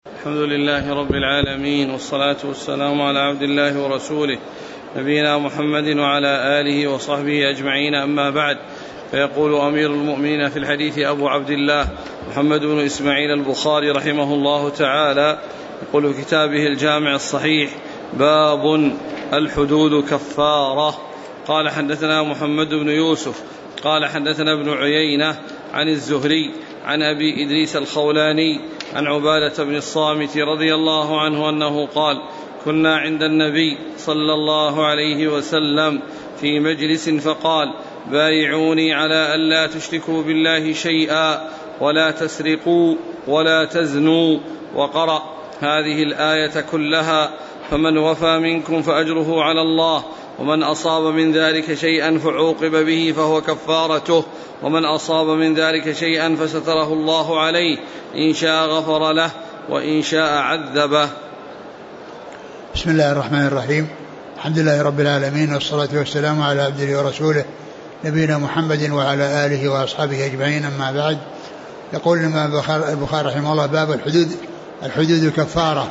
الحمد لله رب العالمين، والصلاة والسلام على عبد الله ورسوله نبينا محمد وعلى آله وصحبه أجمعين، أما بعد. فيقول أمير المؤمنين في الحديث أبو عبد الله محمد بن إسماعيل البخاري رحمه الله تعالى، يقول في كتابه الجامع الصحيح: باب الحدود كفارة. قال حدثنا محمد بن يوسف قال حدثنا ابن عيينة عن الزهري عن أبي إدريس الخولاني عن عبادة بن الصامت رضي الله عنه أنه قال: كنا عند النبي صلى الله عليه وسلم في مجلس فقال: بايعوني على ألا تشركوا بالله شيئا ولا تسرقوا ولا تزنوا، وقرأ هذه الآية كلها: فمن وفى منكم فأجره على الله، ومن أصاب من ذلك شيئا فعوقب به فهو كفارته، ومن أصاب من ذلك شيئا فستره الله عليه، إن شاء غفر له وإن شاء عذبه. بسم الله الرحمن الرحيم. الحمد لله رب العالمين، والصلاة والسلام على عبده ورسوله نبينا محمد وعلى آله وأصحابه أجمعين، أما بعد. يقول الإمام البخاري رحمه الله: باب الحدود كفارة،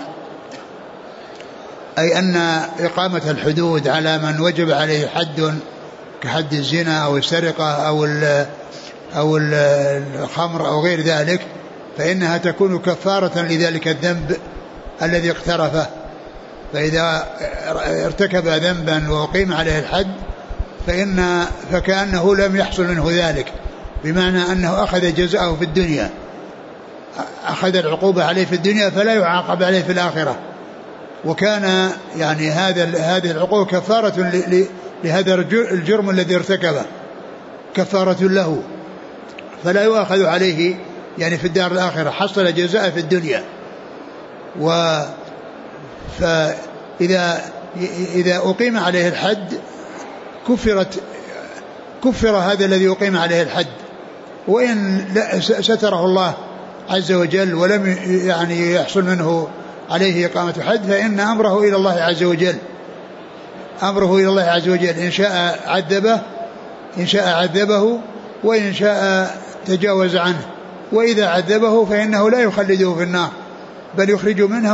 أي أن إقامة الحدود على من وجب عليه حد كحد الزنا أو السرقة أو الخمر أو غير ذلك، فإنها تكون كفارة لذلك الذنب الذي اقترفه. فإذا ارتكب ذنبا وأقيم عليه الحد فكأنه لم يحصل منه ذلك، بمعنى أنه أخذ جزاءه في الدنيا، أخذ العقوبة عليه في الدنيا فلا يعاقب عليه في الآخرة. وكان يعني هذه العقوبة كفارة لهذا الجرم الذي ارتكبه، كفارة له، فلا يؤاخذ عليه يعني في الدار الآخرة، حصل جزاء في الدنيا. فإذا أقيم عليه الحد كفر هذا الذي أقيم عليه الحد، وإن ستره الله عز وجل ولم يعني يحصل منه عليه إقامة حد، فإن أمره إلى الله عز وجل، أمره إلى الله عز وجل، إن شاء عذبه وإن شاء تجاوز عنه. وإذا عذبه فإنه لا يخلده في النار، بل يخرجه منها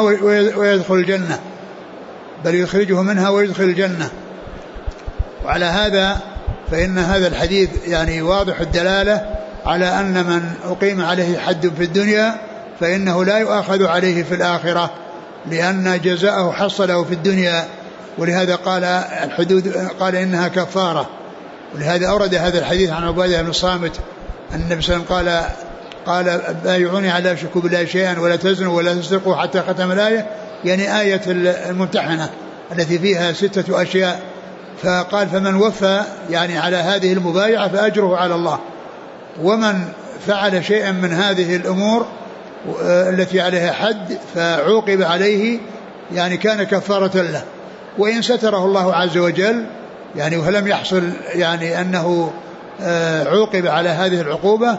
ويدخل الجنة. وعلى هذا فإن هذا الحديث يعني واضح الدلالة على أن من أقيم عليه حد في الدنيا فإنه لا يؤاخذ عليه في الآخرة، لأن جزاءه حصله في الدنيا. ولهذا قال الحدود قال إنها كفارة. ولهذا أورد هذا الحديث عن عبادة بن الصامت أن النبي صلى الله عليه وسلم قال: بايعوني على لا تشركوا بالله شيئا ولا تزنوا ولا تسرقوا، حتى ختم الآية، يعني آية الممتحنة التي فيها 6 أشياء. فقال: فمن وفى يعني على هذه المبايعة فأجره على الله، ومن فعل شيئا من هذه الأمور التي عليها حد فعوقب عليه يعني كان كفارة له. وإن ستره الله عز وجل يعني ولم يحصل يعني أنه عوقب على هذه العقوبة،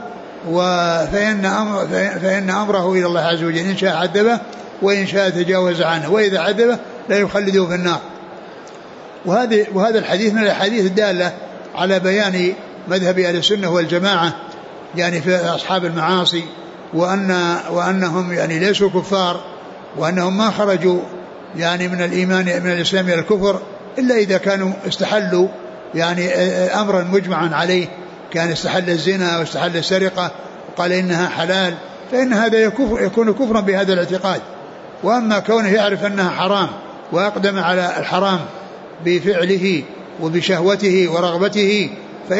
فإن أمره إلى الله عز وجل، إن شاء عذبه وإن شاء تجاوز عنه، وإذا عذبه لا يخلده في النار. وهذا الحديث من الحديث الدالة على بيان مذهب أهل السنة والجماعة يعني في أصحاب المعاصي، وأنهم يعني ليسوا كفار، وأنهم ما خرجوا يعني من الإيمان من الإسلام إلى الكفر إلا إذا كانوا استحلوا يعني أمرا مجمعا عليه، كان استحل الزنا واستحل السرقة وقال إنها حلال، فإن هذا يكون كفرا بهذا الاعتقاد. وأما كونه يعرف أنها حرام وأقدم على الحرام بفعله وبشهوته ورغبته،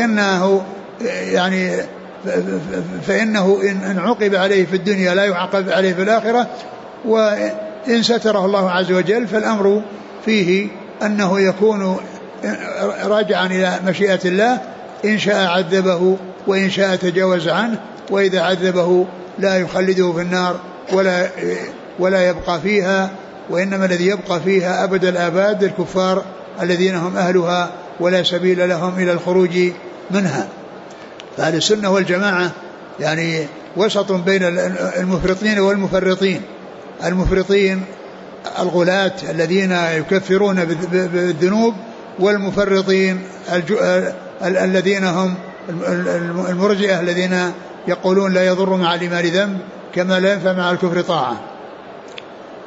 فإنه إن عوقب عليه في الدنيا لا يعاقب عليه في الآخرة. وإن ستره الله عز وجل فالأمر فيه أنه يكون راجعا إلى مشيئة الله، إن شاء عذبه وإن شاء تجاوز عنه، وإذا عذبه لا يخلده في النار ولا يبقى فيها، وإنما الذي يبقى فيها أبد الآباد الكفار الذين هم أهلها ولا سبيل لهم إلى الخروج منها. فأهل السنة والجماعة يعني وسط بين المفرطين والمفرطين. المفرطين الغلاة الذين يكفرون بالذنوب، والمفرطين الذين هم المرجئة الذين يقولون لا يضر مع الإيمان ذنب كما لا ينفع مع الكفر طاعة.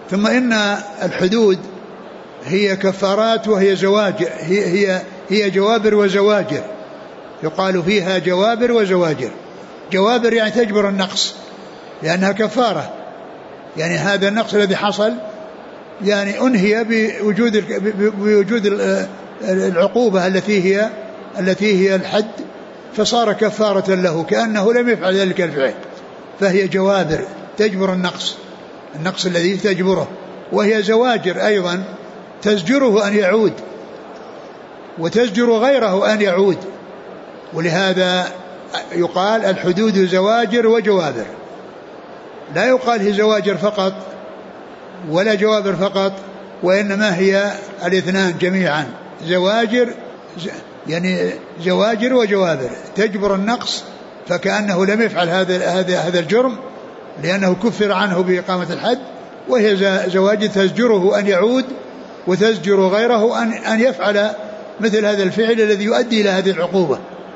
ثم إن الحدود هي كفارات وهي زواجر، هي جوابر وزواجر، يقال فيها جوابر وزواجر. جوابر يعني تجبر النقص لأنها كفارة، يعني هذا النقص الذي حصل يعني أنهي بوجود العقوبة التي هي الحد، فصار كفارة له كأنه لم يفعل ذلك الفعل، فهي جوابر تجبر النقص الذي تجبره، وهي زواجر أيضا تزجره أن يعود وتزجر غيره أن يعود. ولهذا يقال الحدود زواجر وجوابر، لا يقال هي زواجر فقط ولا جوابر فقط، وإنما هي الاثنان جميعا، زواجر يعني زواجر وجوابر تجبر النقص فكأنه لم يفعل هذا الجرم لأنه كفر عنه بإقامة الحد، وهي زواجر تزجره أن يعود وتزجر غيره أن يفعل مثل هذا الفعل الذي يؤدي إلى هذه العقوبة.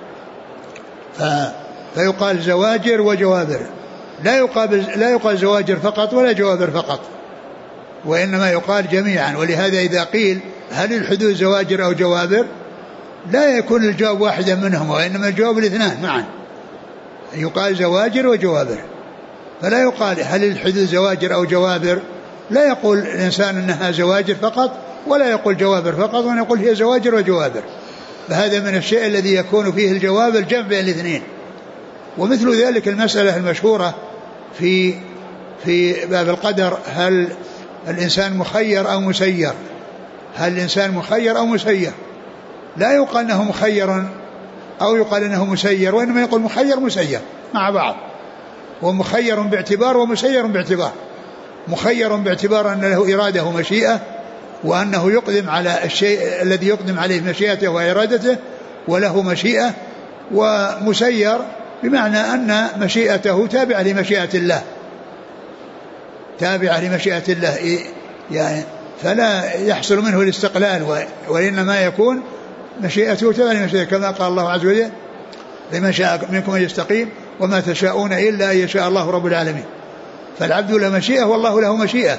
فيقال زواجر وجوابر، لا يقال زواجر فقط ولا جوابر فقط، وإنما يقال جميعا. ولهذا إذا قيل هل الحدود زواجر أو جوابر لا يكون الجواب واحدا منهم، وإنما الجواب الاثنان معا، يقال زواجر وجوابر. فلا يقال هل الحدود زواجر أو جوابر، لا يقول الإنسان أنها زواجر فقط ولا يقول جوابر فقط، وأن يقول هي زواجر وجوابر. فهذا من الشيء الذي يكون فيه الجواب الجمع بين الاثنين. ومثل ذلك المسألة المشهورة في باب القدر، هل الإنسان مخير أو مسير؟ هل الإنسان مخير أو مسير؟ لا يقال أنه مخير أو يقال أنه مسير، وإنما يقول مخير مسير مع بعض، ومخير باعتبار ومسير باعتبار. مخير باعتبار أن له إرادة ومشيئة، وأنه يقدم على الشيء الذي يقدم عليه مشيئته وإرادته وله مشيئة، ومسير بمعنى أن مشيئته تابعة لمشيئة الله، تابعة لمشيئة الله يعني، فلا يحصل منه الاستقلال، وإنما يكون مشيئته تابعة لمشيئته، كما قال الله عز وجل لمن شاء منكم أن يستقيم وما تشاءون إلا أن يشاء الله رب العالمين. فالعبد له مشيئة والله له مشيئة،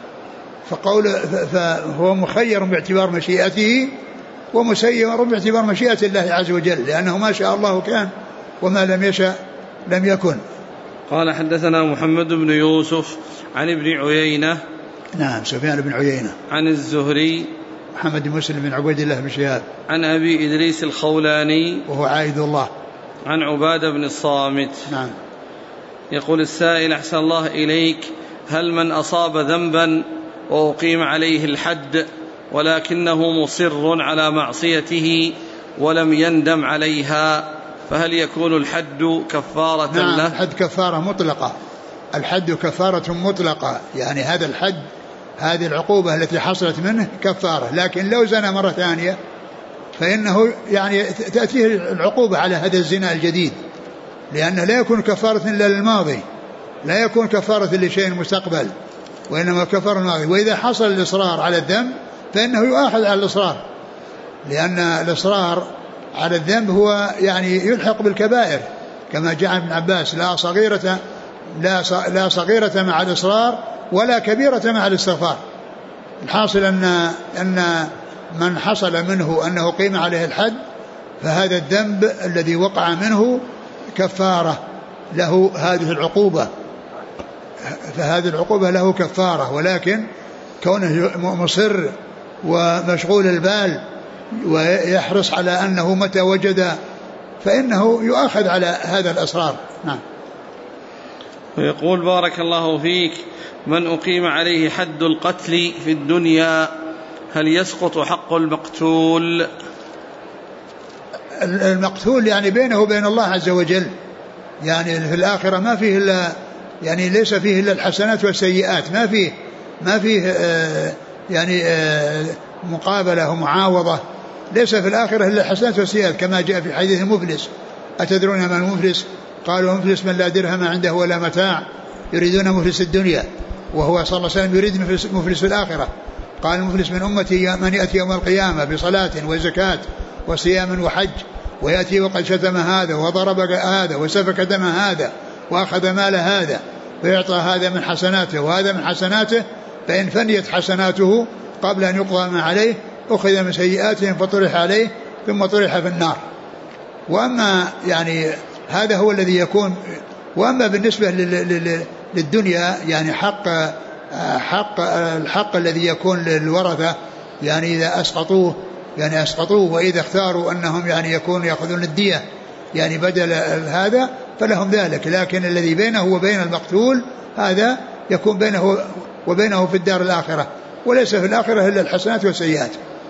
فهو مخير باعتبار مشيئته ومسير باعتبار مشيئة الله عز وجل، لأنه ما شاء الله كان وما لم يشاء لم يكن. قال حدثنا محمد بن يوسف عن ابن عيينة، نعم سفيان بن عيينة، عن الزهري محمد بن مسلم بن عبيد الله بن شهاب، عن أبي إدريس الخولاني وهو عايد الله، عن عبادة بن الصامت. نعم. يقول السائل أحسن الله إليك، هل من أصاب ذنبا وأقيم عليه الحد ولكنه مصر على معصيته ولم يندم عليها، فهل يكون الحد كفارة له؟ نعم، الحد كفارة مطلقة، الحد كفارة مطلقة، يعني هذا الحد، هذه العقوبة التي حصلت منه كفارة. لكن لو زنى مرة ثانية فإنه يعني تأتيه العقوبة على هذا الزنا الجديد، لأنه لا يكون كفارة إلا للماضي، لا يكون كفارة لشيء مستقبل، وإنما كفارة الماضي. وإذا حصل الإصرار على الذنب فإنه يؤاخذ على الإصرار، لأن الإصرار على الذنب هو يعني يلحق بالكبائر، كما جاء عن ابن عباس لا صغيرة مع الإصرار ولا كبيرة مع الاستغفار. الحاصل أن من حصل منه أنه قيم عليه الحد فهذا الذنب الذي وقع منه كفارة له هذه العقوبة، فهذه العقوبة له كفارة، ولكن كونه مصر ومشغول البال ويحرص على أنه متى وجد فإنه يؤاخذ على هذا الأسرار. نعم. ويقول بارك الله فيك، من أقيم عليه حد القتل في الدنيا هل يسقط حق المقتول؟ المقتول يعني بينه وبين الله عز وجل، يعني في الآخرة ما فيه إلا يعني ليس فيه إلا الحسنات والسيئات، ما فيه يعني مقابلة ومعاوضة، ليس في الآخرة إلا الحسنات والسيئات، كما جاء في حديث المفلس: أتدرون ما المفلس؟ قالوا المفلس من لا درهم عنده ولا متاع، يريدون مفلس الدنيا، وهو صلى الله عليه وسلم يريد مفلس في الآخرة. قال المفلس من أمتي من يأتي يوم القيامة بصلاة وزكاة وصيام وحج، ويأتي وقد شتم هذا وضرب هذا وسفك دم هذا وأخذ مال هذا، فيعطى هذا من حسناته وهذا من حسناته، فإن فنيت حسناته قبل أن يقضى ما عليه أخذ من سيئاتهم فطرح عليه ثم طرح في النار. وأما يعني هذا هو الذي يكون. وأما بالنسبة للدنيا يعني الحق الذي يكون للورثة يعني إذا أسقطوه وإذا اختاروا أنهم يعني يكونوا يأخذون الدية يعني بدل هذا فلهم ذلك. لكن الذي بينه وبين المقتول هذا يكون بينه وبينه في الدار الآخرة، وليس في الآخرة إلا الحسنات والسيئات.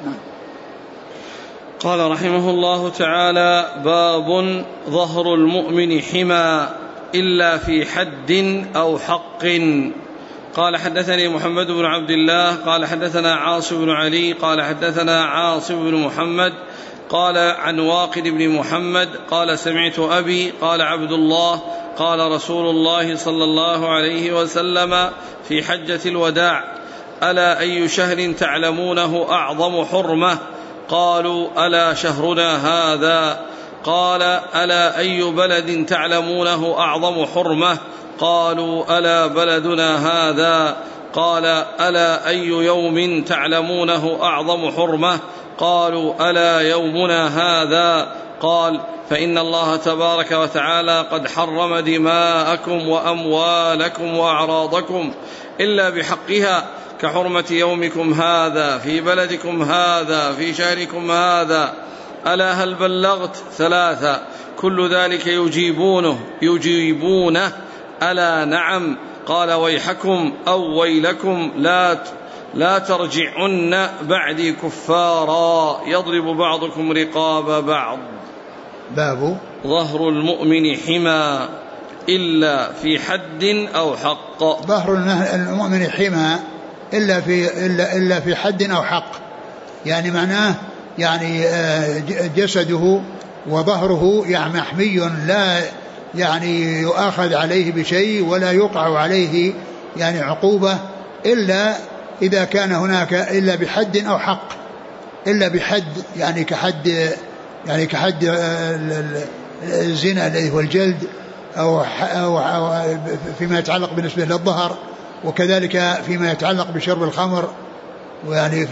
قال رحمه الله تعالى: باب ظهر المؤمن حمى إلا في حد أو حق. قال حدثني محمد بن عبد الله قال حدثنا عاصم بن علي قال حدثنا عاصم بن محمد قال عن واقد بن محمد قال سمعت أبي قال عبد الله قال رسول الله صلى الله عليه وسلم في حجة الوداع: ألا أي شهر تعلمونه أعظم حرمة؟ قالوا: ألا شهرنا هذا. قال: ألا أي بلد تعلمونه أعظم حرمة؟ قالوا: ألا بلدنا هذا. قال: ألا أي يوم تعلمونه أعظم حرمة؟ قالوا: ألا يومنا هذا. قال: فإن الله تبارك وتعالى قد حرم دماءكم وأموالكم وأعراضكم إلا بحقها كحرمة يومكم هذا في بلدكم هذا في شهركم هذا. ألا هل بلغت؟ 3. كل ذلك يجيبونه ألا نعم. قال: ويحكم أو ويلكم لا ترجعن بعدي كفارا يضرب بعضكم رقاب بعض. باب ظهر المؤمن حمى إلا في حد أو حق. ظهر المؤمن حمى إلا في حد أو حق، يعني معناه يعني جسده وظهره يعني محمي لا يعني يؤاخذ عليه بشيء ولا يقع عليه يعني عقوبة إلا إذا كان هناك إلا بحد أو حق. إلا بحد يعني كحد الزنا الذي هو الجلد أو فيما يتعلق بالنسبة للظهر، وكذلك فيما يتعلق بشرب الخمر يعني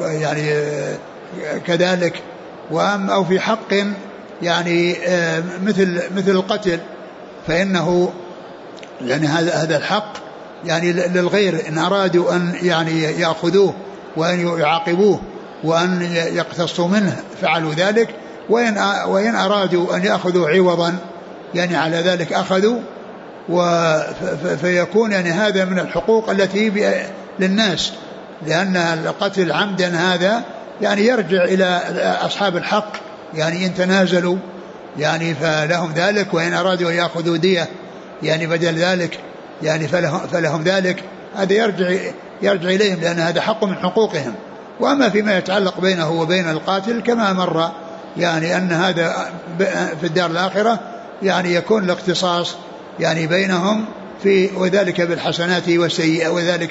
كذلك. أو في حق يعني مثل القتل، فإنه يعني هذا الحق يعني للغير إن أرادوا أن يعني يأخذوه وأن يعاقبوه وأن يقتصوا منه فعلوا ذلك، وإن أرادوا أن يأخذوا عوضا يعني على ذلك أخذوا. فيكون يعني هذا من الحقوق التي للناس، لأن القتل عمدا هذا يعني يرجع إلى أصحاب الحق يعني إن تنازلوا يعني فلهم ذلك، وإن أرادوا أن يأخذوا دية يعني بدل ذلك يعني فلهم ذلك. هذا يرجع إليهم لأن هذا حق من حقوقهم. وأما فيما يتعلق بينه وبين القاتل كما مر يعني أن هذا في الدار الآخرة يعني يكون الاختصاص يعني بينهم في وذلك بالحسنات والسيئات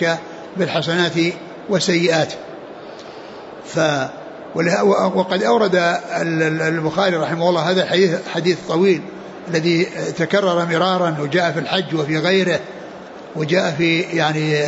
وقد أورد البخاري رحمه الله هذا حديث طويل الذي تكرر مرارا وجاء في الحج وفي غيره، وجاء في يعني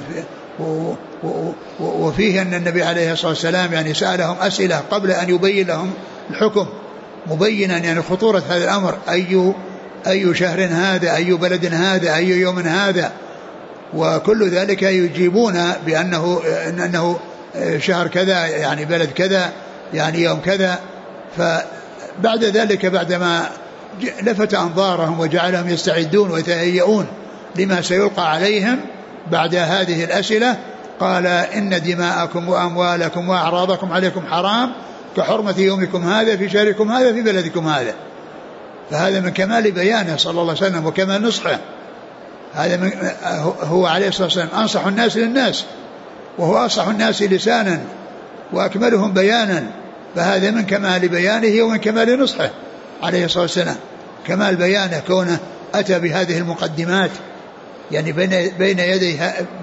وفيه أن النبي عليه الصلاة والسلام يعني سألهم أسئلة قبل أن يبين لهم الحكم، مبينا يعني خطورة هذا الأمر، أي شهر هذا، أي بلد هذا، أي يوم هذا، وكل ذلك يجيبون بأنه شهر كذا يعني بلد كذا يعني يوم كذا. فبعد ذلك بعدما لفت أنظارهم وجعلهم يستعدون ويتهيئون لما سيلقى عليهم بعد هذه الأسئلة، قال: إن دماءكم وأموالكم وأعراضكم عليكم حرام كحرمة يومكم هذا في شهركم هذا في بلدكم هذا. فهذا من كمال بيانه صلى الله عليه وسلم وكمال نصحه. هذا هو عليه الصلاة والسلام أنصح الناس للناس، وهو أصح الناس لسانا وأكملهم بيانا، فهذا من كمال بيانه ومن كمال نصحه عليه الصلاة والسلام. كمال بيانه كونه أتى بهذه المقدمات يعني بين يدي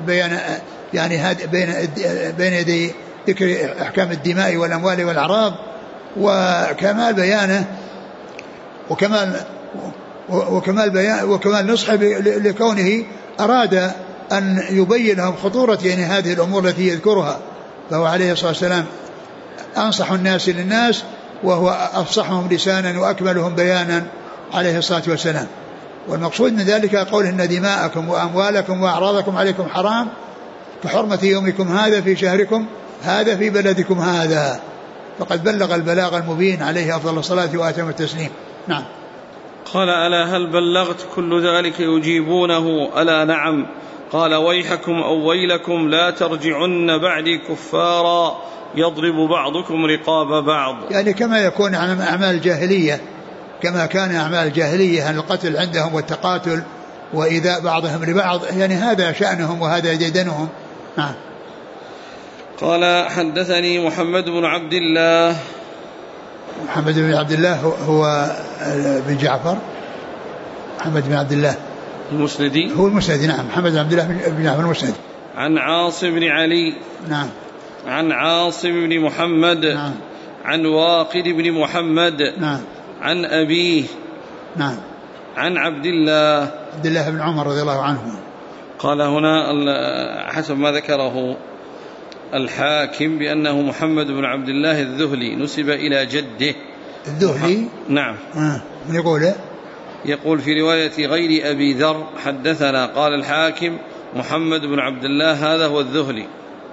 بين يدي ذكر أحكام الدماء والأموال والأعراض، وكمال بيانه وكمال نصحه لكونه أراد أن يبين لهم خطورة يعني هذه الأمور التي يذكرها. فهو عليه الصلاة والسلام أنصح الناس للناس، وهو أفصحهم لسانا وأكملهم بيانا عليه الصلاة والسلام. والمقصود من ذلك قوله إن دماءكم وأموالكم وأعراضكم عليكم حرام كحرمة يومكم هذا في شهركم هذا في بلدكم هذا. فقد بلغ البلاغ المبين عليه أفضل الصلاة وأتم التسليم. نعم. قال ألا هل بلغت كل ذلك يجيبونه ألا نعم. قال ويحكم أو ويلكم لا ترجعن بعدي كفارا يضرب بعضكم رقاب بعض. يعني كما يكون عن أعمال جاهلية، كما كان أعمال الجاهلية القتل عندهم والتقاتل وإيذاء بعضهم لبعض، يعني هذا شأنهم وهذا ديدنهم. نعم. قال حدثني محمد بن عبد الله. محمد بن عبد الله هو بن جعفر، محمد بن عبد الله المسندي، هو المسندي. نعم. محمد بن عبد الله بن جعفر المسندي. عن عاصم بن علي. نعم. عن عاصم بن محمد. نعم. عن واقد بن محمد. نعم. عن أبيه. نعم. عن عبد الله بن عمر رضي الله عنه. قال هنا حسب ما ذكره الحاكم بأنه محمد بن عبد الله الذهلي نسب إلى جده. الذهلي؟ نعم. من يقوله؟ يقول في رواية غير أبي ذر حدثنا قال الحاكم محمد بن عبد الله هذا هو الذهلي.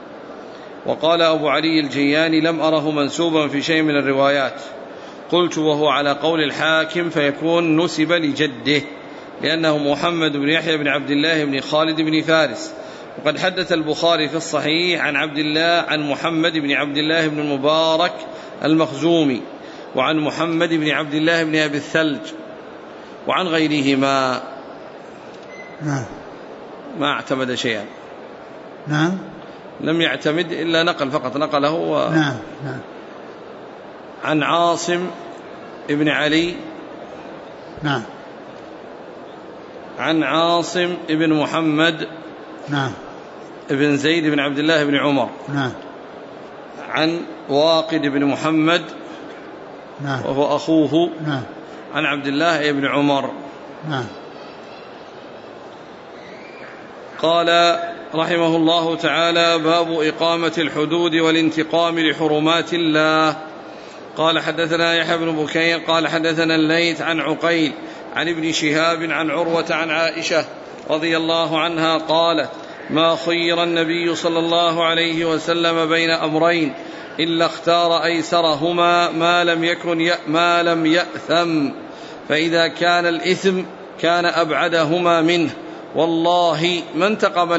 وقال أبو علي الجياني لم أره منسوبا في شيء من الروايات. قلت وهو على قول الحاكم فيكون نسب لجده لأنه محمد بن يحيى بن عبد الله بن خالد بن فارس. وقد حدث البخاري في الصحيح عن عبد الله عن محمد بن عبد الله بن المبارك المخزومي وعن محمد بن عبد الله بن أبي الثلج وعن غيرهما. نعم. ما اعتمد شيئا. نعم. لم يعتمد إلا نقل فقط نقله. نعم. نعم. عن عاصم ابن علي. نعم. عن عاصم ابن محمد. نعم. ابن زيد بن عبد الله بن عمر. نعم. عن واقد بن محمد. نعم. وهو أخوه. نعم. عن عبد الله بن عمر. نعم. قال رحمه الله تعالى باب إقامة الحدود والانتقام لحرمات الله. قال حدثنا يحيى بن بكير قال حدثنا الليث عن عقيل عن ابن شهاب عن عروة عن عائشة رضي الله عنها قالت ما خير النبي صلى الله عليه وسلم بين أمرين إلا اختار أيسرهما ما لم يأثم، فإذا كان الإثم كان أبعدهما منه. والله ما انتقم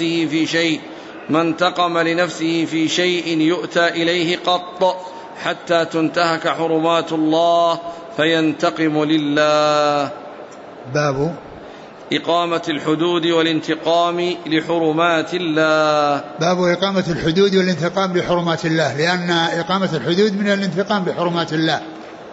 لنفسه في شيء يؤتى إليه قط حتى تنتهك حرمات الله فينتقم لله. باب إقامة الحدود والانتقام لحرمات الله. باب إقامة الحدود والانتقام لحرمات الله، لأن إقامة الحدود من الانتقام لحرمات الله.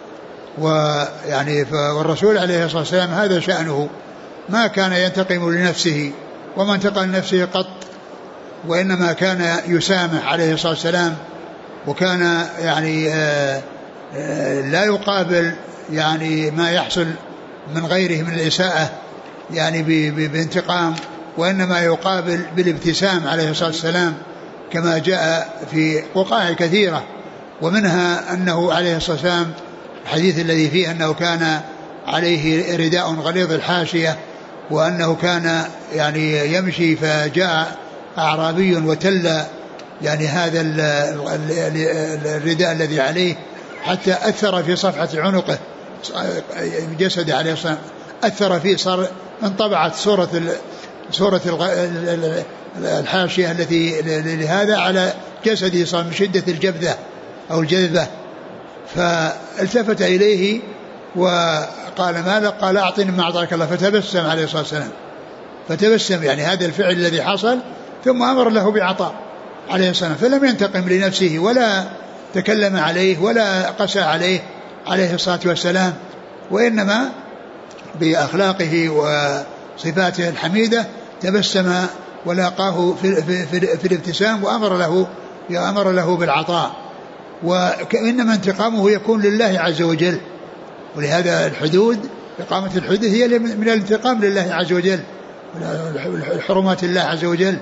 ويعني والرسول عليه الصلاة والسلام هذا شأنه، ما كان ينتقم لنفسه وما انتقم لنفسه قط، وإنما كان يسامح عليه الصلاة والسلام، وكان يعني لا يقابل يعني ما يحصل من غيره من الإساءة يعني بانتقام، وإنما يقابل بالابتسام عليه الصلاة والسلام كما جاء في وقائع كثيرة. ومنها أنه عليه الصلاة والسلام الحديث الذي فيه أنه كان عليه رداء غليظ الحاشية، وأنه كان يعني يمشي فجاء أعرابي وتل يعني هذا الرداء الذي عليه حتى أثر في صفحة عنقه جسده عليه الصلاة والسلام، أثر فيه، صار انطبعت صورة الحاشية التي لهذا على جسده، صار من شدة الجبذة أو الجذبة. فالتفت إليه وقال ما لك؟ قال أعطني ما أعطاك الله. فتبسم عليه الصلاة والسلام، فتبسم يعني هذا الفعل الذي حصل، ثم أمر له بعطاء عليه السلام، فلم ينتقم لنفسه ولا تكلم عليه ولا قسى عليه عليه الصلاة والسلام، وإنما بأخلاقه وصفاته الحميدة تبسم ولاقاه في الابتسام وأمر له بالعطاء. وإنما انتقامه يكون لله عز وجل، ولهذا الحدود إقامة الحدود هي من الانتقام لله عز وجل، حرمات الله عز وجل،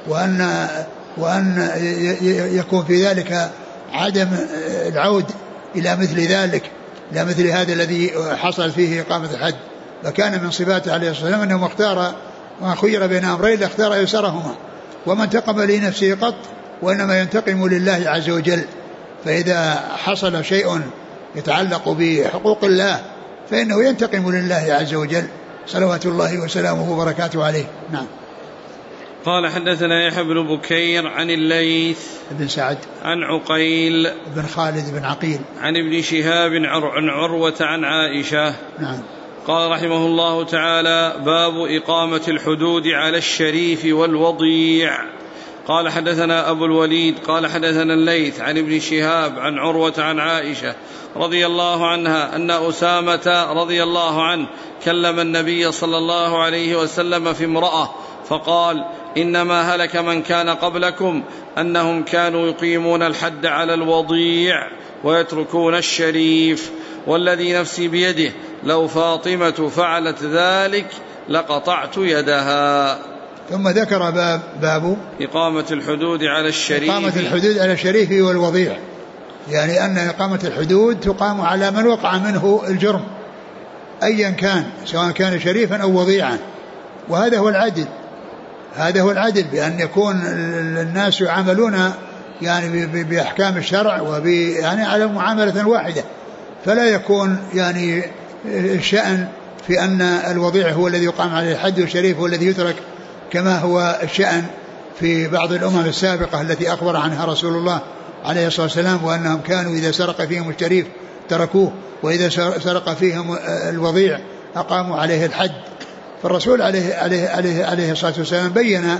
وأن يكون في ذلك عدم العود إلى مثل ذلك، إلى مثل هذا الذي حصل فيه إقامة الحد. فكان من صفاته عليه الصلاة والسلام أنه اختار ما خير بين أمرين لاختار أيسرهما، وما انتقم لنفسه قط وإنما ينتقم لله عز وجل. فإذا حصل شيء يتعلق بحقوق الله فإنه ينتقم لله عز وجل صلوات الله وسلامه وبركاته عليه. نعم. قال حدثنا يحيى بن بكير عن الليث بن سعد عن عقيل بن خالد بن عقيل عن ابن شهاب عن عروة عن عائشة. نعم. قال رحمه الله تعالى: باب إقامة الحدود على الشريف والوضيع. قال حدثنا أبو الوليد قال حدثنا الليث عن ابن شهاب عن عروة عن عائشة رضي الله عنها أن أسامة رضي الله عنه كلم النبي صلى الله عليه وسلم في امرأة فقال: إنما هلك من كان قبلكم أنهم كانوا يقيمون الحد على الوضيع ويتركون الشريف، والذي نفسي بيده لو فاطمة فعلت ذلك لقطعت يدها. ثم ذكر باب إقامة الحدود على الشريف. إقامة الحدود على الشريف والوضيع، يعني أن إقامة الحدود تقام على من وقع منه الجرم أيا كان، سواء كان شريفا أو وضيعا. وهذا هو العدل، هذا هو العدل، بأن يكون الناس يعاملون يعني بأحكام الشرع يعني على معاملة واحدة، فلا يكون يعني الشأن في أن الوضيع هو الذي يقام عليه الحد والشريف هو الذي يترك، كما هو الشأن في بعض الأمم السابقة التي أخبر عنها رسول الله عليه الصلاة والسلام، وأنهم كانوا إذا سرق فيهم الشريف تركوه، وإذا سرق فيهم الوضيع أقاموا عليه الحد. فالرسول عليه الصلاة والسلام بين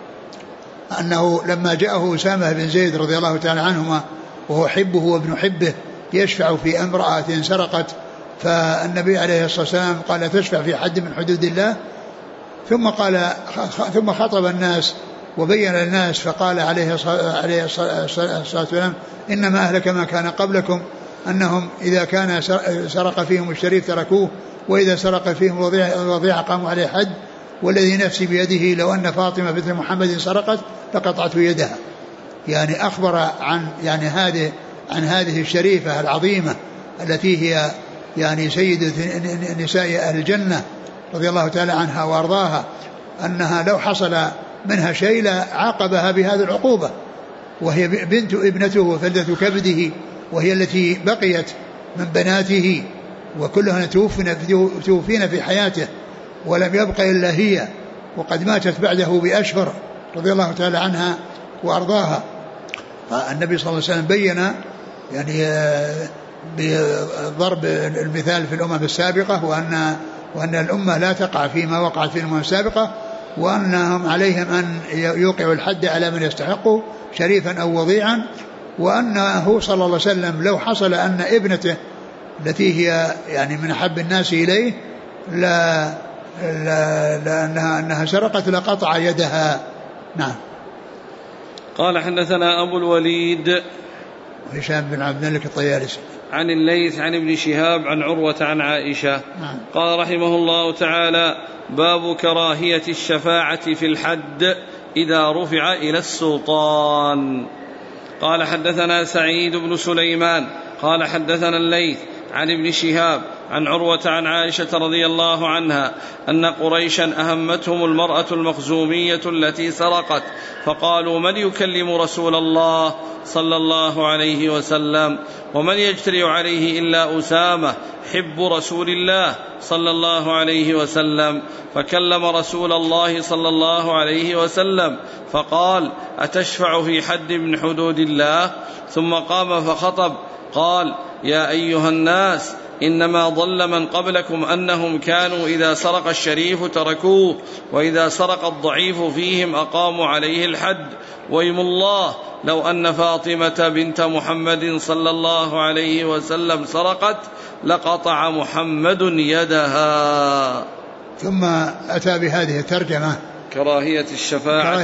أنه لما جاءه أسامة بن زيد رضي الله تعالى عنهما وهو حبه وابن حبه يشفع في امرأة سرقت، فالنبي عليه الصلاة والسلام قال: تشفع في حد من حدود الله؟ ثم خطب الناس وبين للناس فقال عليه الصلاة والسلام: إنما أهلك ما كان قبلكم أنهم إذا كان سرق فيهم الشريف تركوه، وإذا سرق فيهم الوضيع قاموا عليه حد، والذي نفسي بيده لو أن فاطمة بنت محمد سرقت لقطعت يدها. يعني أخبر عن هذه الشريفة العظيمة التي هي يعني سيدة نساء أهل الجنة رضي الله تعالى عنها وأرضاها، أنها لو حصل منها شيء لعاقبها بهذه العقوبة، وهي ابنته وفلدة كبده، وهي التي بقيت من بناته وكلهن توفين في حياته ولم يبق إلا هي، وقد ماتت بعده بأشهر رضي الله تعالى عنها وأرضاها. فالنبي صلى الله عليه وسلم بين يعني بضرب المثال في الأمم السابقة، وأن الأمة لا تقع فيما وقعت في الأمم السابقة، وأنهم عليهم أن يوقعوا الحد على من يستحقه شريفا أو وضيعا، وأنه صلى الله عليه وسلم لو حصل أن ابنته التي هي يعني من أحب الناس إليه أنها سرقت لقطع يدها. نعم. قال حدثنا أبو الوليد هشام بن عبد الملك الطيالسي عن الليث عن ابن شهاب عن عروة عن عائشة. نعم. قال رحمه الله تعالى: باب كراهية الشفاعة في الحد إذا رفع إلى السلطان. قال حدثنا سعيد بن سليمان قال حدثنا الليث عن ابن شهاب عن عروة عن عائشة رضي الله عنها أن قريشا أهمتهم المرأة المخزومية التي سرقت، فقالوا: من يكلم رسول الله صلى الله عليه وسلم؟ ومن يجترئ عليه إلا أسامة حب رسول الله صلى الله عليه وسلم؟ فكلم رسول الله صلى الله عليه وسلم فقال: أتشفع في حد من حدود الله؟ ثم قام فخطب قال: يا أيها الناس، إنما ضل من قبلكم أنهم كانوا إذا سرق الشريف تركوه، وإذا سرق الضعيف فيهم أقاموا عليه الحد، ويم الله لو أن فاطمة بنت محمد صلى الله عليه وسلم سرقت لقطع محمد يدها. ثم أتى بهذه الترجمة: كراهية الشفاعة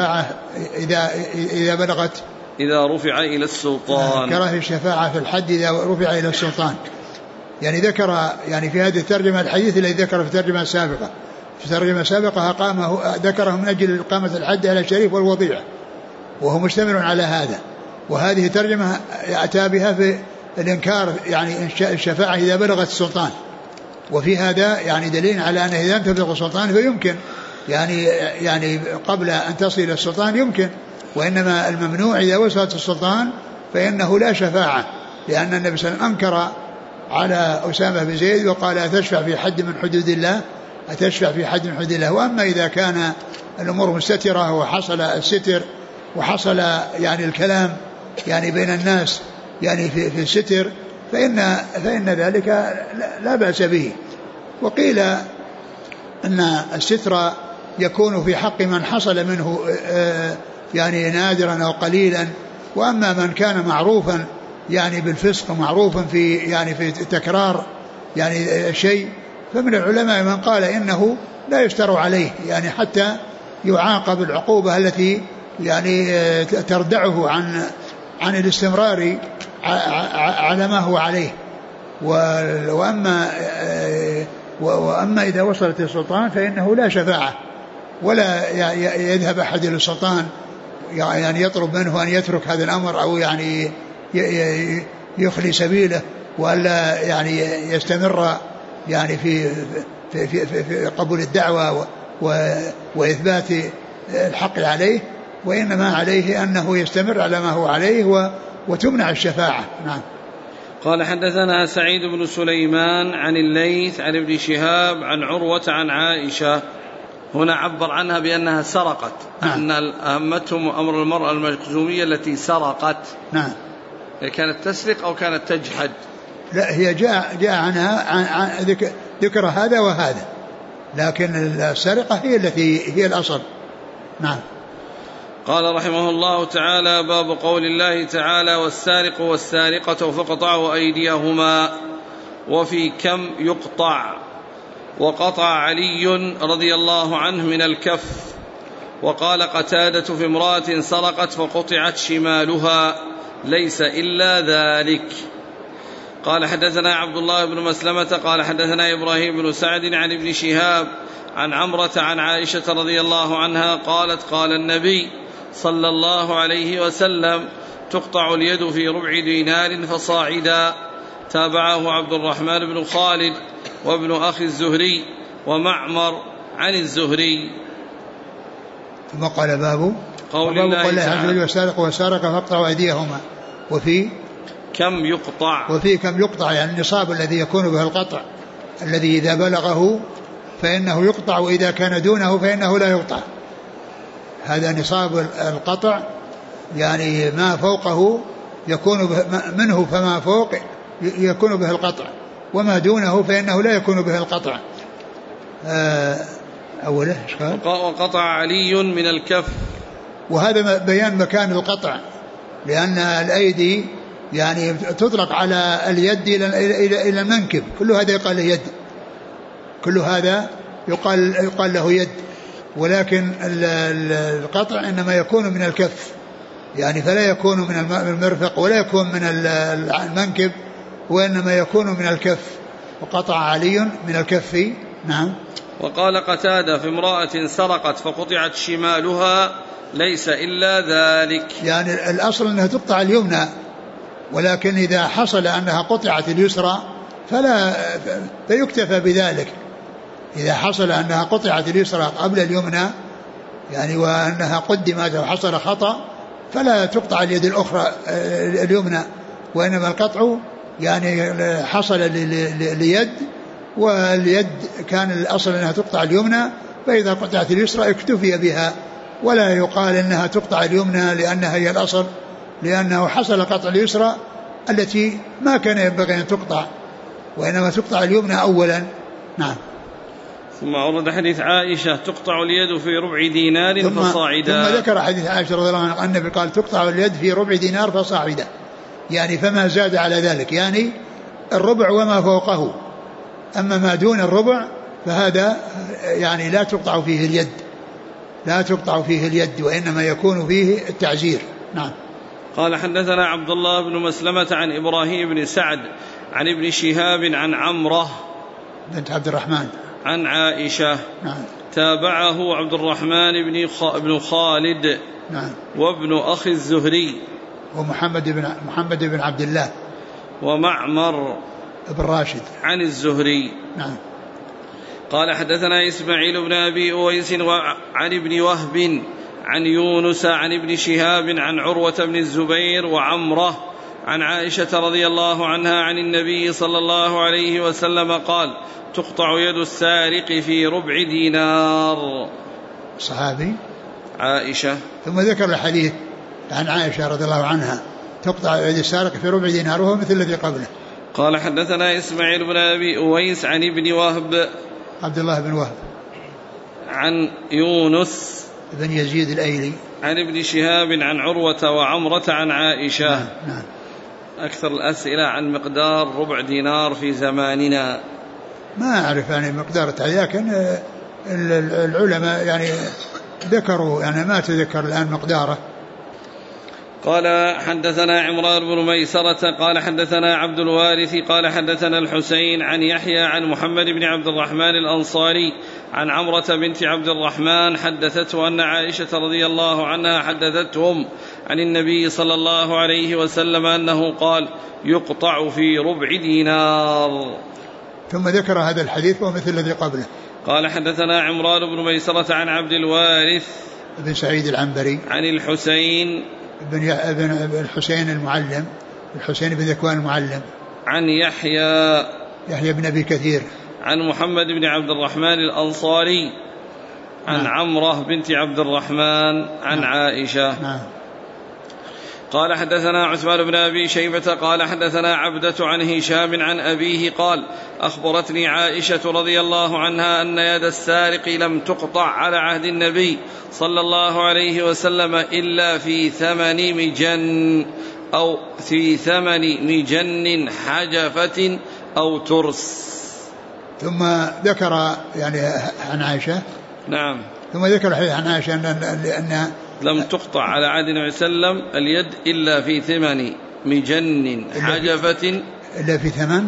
إذا بلغت إذا رفع إلى السلطان. كراهية الشفاعة في الحد إذا رفع إلى السلطان. يعني ذكر يعني في هذه الترجمة الحديث الذي ذكر في الترجمة السابقة، في ترجمة سابقة ذكره من أجل إقامة الحد على الشريف والوضيع، وهو مشتمل على هذا. وهذه ترجمة أتى بها في الإنكار يعني الشفاعة إذا بلغت السلطان، وفي هذا يعني دليل على أنه إذا لم تبلغ السلطان فيمكن يعني قبل أن تصل إلى السلطان يمكن، وإنما الممنوع إذا وصلت السلطان فإنه لا شفاعة، لأن النبي صلى الله عليه وسلم أنكر على أسامة بن زيد وقال أتشفع في حد من حدود الله، أتشفع في حد من حدود الله. وأما إذا كان الأمور مستترة وحصل الستر وحصل يعني الكلام يعني بين الناس يعني في الستر فإن ذلك لا بأس به. وقيل أن الستر يكون في حق من حصل منه يعني نادرا أو قليلا، وأما من كان معروفا يعني بالفسق معروفا في يعني في تكرار يعني شيء، فمن العلماء من قال إنه لا يشتر عليه يعني حتى يعاقب العقوبة التي يعني تردعه عن الاستمرار على ما هو عليه. وأما إذا وصلت السلطان فإنه لا شفاعة، ولا يذهب أحد إلى السلطان يعني يطلب منه أن يترك هذا الأمر أو يعني يخلي سبيله ولا يعني يستمر يعني في قبول الدعوة وإثبات الحق عليه، وإنما عليه أنه يستمر على ما هو عليه وتمنع الشفاعة. نعم. قال حدثنا سعيد بن سليمان عن الليث عن ابن شهاب عن عروة عن عائشة، هنا عبر عنها بأنها سرقت. نعم. أن أهمتهم أمر المرأة المخزومية التي سرقت. نعم. كانت تسرق أو كانت تجحد؟ لا، هي جاء عنها ذكر هذا وهذا، لكن السرقة هي التي هي الأصل. نعم. قال رحمه الله تعالى: باب قول الله تعالى: والسارق والسارقة فقطعوا أيديهما. وفي كم يقطع؟ وقطع علي رضي الله عنه من الكف. وقال قتادة في امرأة سرقت فقطعت شمالها ليس إلا ذلك. قال حدثنا عبد الله بن مسلمة قال حدثنا إبراهيم بن سعد عن ابن شهاب عن عمرة عن عائشة رضي الله عنها قالت: قال النبي صلى الله عليه وسلم: تقطع اليد في ربع دينار فصاعدا. تابعه عبد الرحمن بن خالد وابن أخي الزهري ومعمر عن الزهري. ثم قال: باب قول الله تعالى: والسارق والسارقة فاقطعوا أيديهما. وفي كم يقطع؟ وفي كم يقطع يعني النصاب الذي يكون به القطع، الذي إذا بلغه فإنه يقطع، وإذا كان دونه فإنه لا يقطع. هذا نصاب القطع، يعني ما فوقه يكون منه فما فوق يكون به القطع، وما دونه فإنه لا يكون به القطع. أوله وقطع علي من الكف. وهذا بيان مكان القطع، لأن الأيدي يعني تطلق على اليد إلى المنكب، كل هذا يقال له يد، كل هذا يقال له يد، ولكن القطع إنما يكون من الكف، يعني فلا يكون من المرفق ولا يكون من المنكب، وإنما يكون من الكف. وقطع علي من الكف. نعم. وقال قتادة في امرأة سرقت فقطعت شمالها ليس إلا ذلك، يعني الأصل أنها تقطع اليمنى، ولكن إذا حصل أنها قطعت اليسرى فيكتفى بذلك. إذا حصل أنها قطعت اليسرى قبل اليمنى يعني وأنها قدمت وحصل خطأ فلا تقطع اليد الأخرى اليمنى، وإنما القطع يعني حصل ليد، واليد كان الأصل أنها تقطع اليمنى، فإذا قطعت اليسرى اكتفي بها، ولا يقال أنها تقطع اليمنى لأنها هي الأصل، لأنه حصل قطع اليسرى التي ما كان ينبغي أن تقطع، وإنما تقطع اليمنى أولا. نعم. ثم ورد حديث عائشة: تقطع اليد في ربع دينار فصاعدا. ثم ذكر حديث عائشة رضي الله عنها أن النبي قال: تقطع اليد في ربع دينار فصاعدا، يعني فما زاد على ذلك، يعني الربع وما فوقه. أما ما دون الربع فهذا يعني لا تقطع فيه اليد، لا تقطع فيه اليد، وإنما يكون فيه التعزير. نعم. قال حدثنا عبد الله بن مسلمة عن إبراهيم بن سعد عن ابن شهاب عن عمرة بنت عبد الرحمن عن عائشة. نعم. تابعه عبد الرحمن بن خالد. نعم. وابن أخي الزهري ومحمد بن عبد الله ومعمر بن راشد عن الزهري. نعم. قال حدثنا إسماعيل بن أبي أويس عن ابن وهب عن يونس عن ابن شهاب عن عروة بن الزبير وعمرة عن عائشة رضي الله عنها عن النبي صلى الله عليه وسلم قال تقطع يد السارق في ربع دينار. صحابي عائشة. ثم ذكر الحديث عن عائشة رضي الله عنها تقطع يد السارق في ربع دينار وهو مثل الذي قبله. قال حدثنا إسماعيل بن أبي أويس عن ابن وهب عبد الله بن وهب عن يونس بن يزيد الأيلي عن ابن شهاب عن عروة وعمرة عن عائشة. نعم. أكثر الأسئلة عن مقدار ربع دينار في زماننا. ما أعرف يعني مقدار لكن العلماء يعني ذكروا يعني ما تذكر الآن مقداره. قال حدثنا عمران بن ميسرة قال حدثنا عبد الوارث قال حدثنا الحسين عن يحيى عن محمد بن عبد الرحمن الأنصاري عن عمرة بنت عبد الرحمن حدثته أن عائشة رضي الله عنها حدثتهم عن النبي صلى الله عليه وسلم أنه قال يقطع في ربع دينار. ثم ذكر هذا الحديث ومثل الذي قبله. قال حدثنا عمران بن ميسرة عن عبد الوارث بن سعيد العنبري عن الحسين بن الحسين المعلم الحسين بن ذكوان المعلم عن يحيى بن أبي كثير عن محمد بن عبد الرحمن الأنصاري عن عمرة بنت عبد الرحمن عن عائشة. نعم. قال حدثنا عثمان بن أبي شيبة قال حدثنا عبدة عن هشام عن أبيه قال أخبرتني عائشة رضي الله عنها أن يد السارق لم تقطع على عهد النبي صلى الله عليه وسلم إلا في ثمن مجن أو في ثمن مجن حجفة أو ترس. ثم ذكر يعني عن عائشة. نعم. ثم ذكر الحديث عن عائشة أن لم تقطع على عهد النبي صلى الله عليه وسلم اليد إلا في ثمن مجن حجفة إلا في ثمن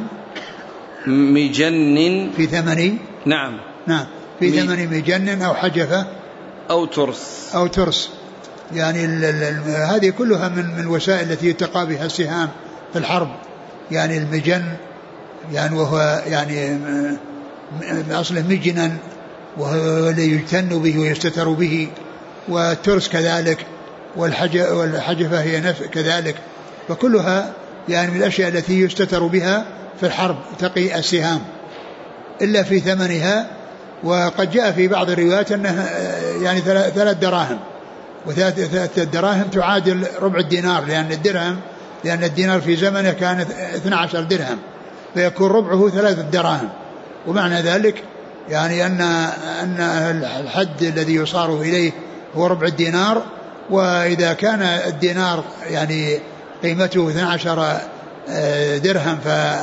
مجن في ثمن. نعم. في ثمن مجن أو حجفة أو ترس يعني هذه كلها من الوسائل التي يتقى بها السهام في الحرب. يعني المجن يعني وهو يعني أصله مجنا وهو الذي يجتن به ويستتر به، والترس كذلك، والحجفة هي نفس كذلك، وكلها يعني من الأشياء التي يستتر بها في الحرب تقي السهام إلا في ثمنها. وقد جاء في بعض الروايات أنها يعني 3 دراهم، و3 دراهم تعادل ربع الدينار، لأن الدينار في زمنه كان 12 درهم، فيكون ربعه 3 دراهم. ومعنى ذلك يعني أن الحد الذي يصار إليه هو ربع الدينار. وإذا كان الدينار يعني قيمته 12 درهم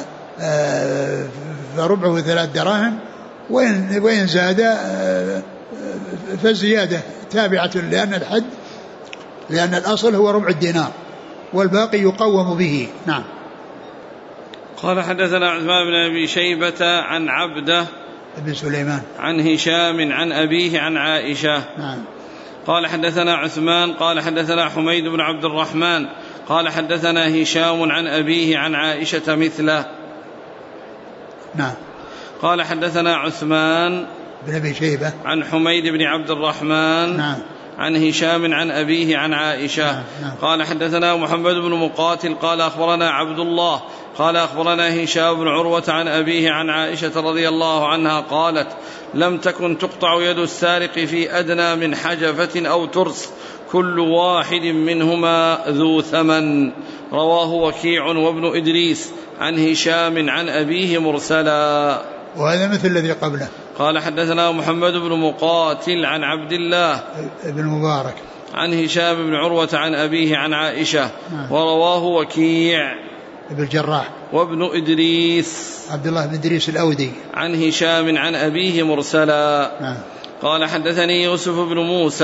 فربعه 3 دراهم، وإن زاد فالزيادة تابعة، لأن الأصل هو ربع الدينار والباقي يقوم به. نعم. قال حدثنا عثمان بن أبي شيبة عن عبده بن سليمان عن هشام عن أبيه عن عائشة. نعم. قال حدثنا عثمان قال حدثنا حميد بن عبد الرحمن قال حدثنا هشام عن أبيه عن عائشة مثله. نعم. قال حدثنا عثمان بن أبي شيبة عن حميد بن عبد الرحمن. نعم. عن هشام عن أبيه عن عائشة. نعم. قال حدثنا محمد بن مقاتل قال أخبرنا عبد الله قال أخبرنا هشام بن عروة عن أبيه عن عائشة رضي الله عنها قالت لم تكن تقطع يد السارق في أدنى من حجفة أو ترس، كل واحد منهما ذو ثمن. رواه وكيع وابن إدريس عن هشام عن أبيه مرسلا. وهذا مثل الذي قبله. قال حدثنا محمد بن مقاتل عن عبد الله بن مبارك عن هشام بن عروة عن أبيه عن عائشة. ورواه وكيع ابن الجراح وابن إدريس عبد الله بن إدريس الأودي عن هشام عن أبيه مرسلا. قال حدثني يوسف بن موسى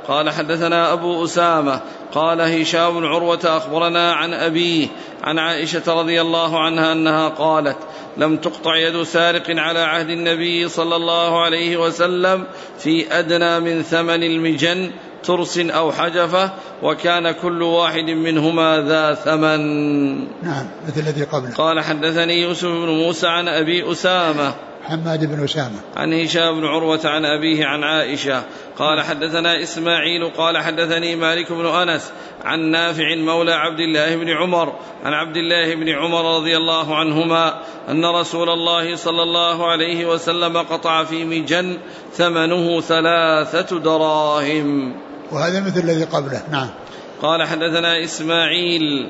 قال حدثنا أبو أسامة قال هشام بن عروة أخبرنا عن أبيه عن عائشة رضي الله عنها أنها قالت لم تقطع يد سارق على عهد النبي صلى الله عليه وسلم في أدنى من ثمن المجن ترس أو حجفة، وكان كل واحد منهما ذا ثمن. نعم مثل الذي قبله. قال حدثني يوسف بن موسى عن أبي أسامة حماد بن أسامة عن هشام بن عروة عن أبيه عن عائشة قال حدثنا إسماعيل قال حدثني مالك بن أنس عن نافع مولى عبد الله بن عمر عن عبد الله بن عمر رضي الله عنهما أن رسول الله صلى الله عليه وسلم قطع في مجن ثمنه 3 دراهم. وهذا مثل الذي قبله. نعم. قال حدثنا إسماعيل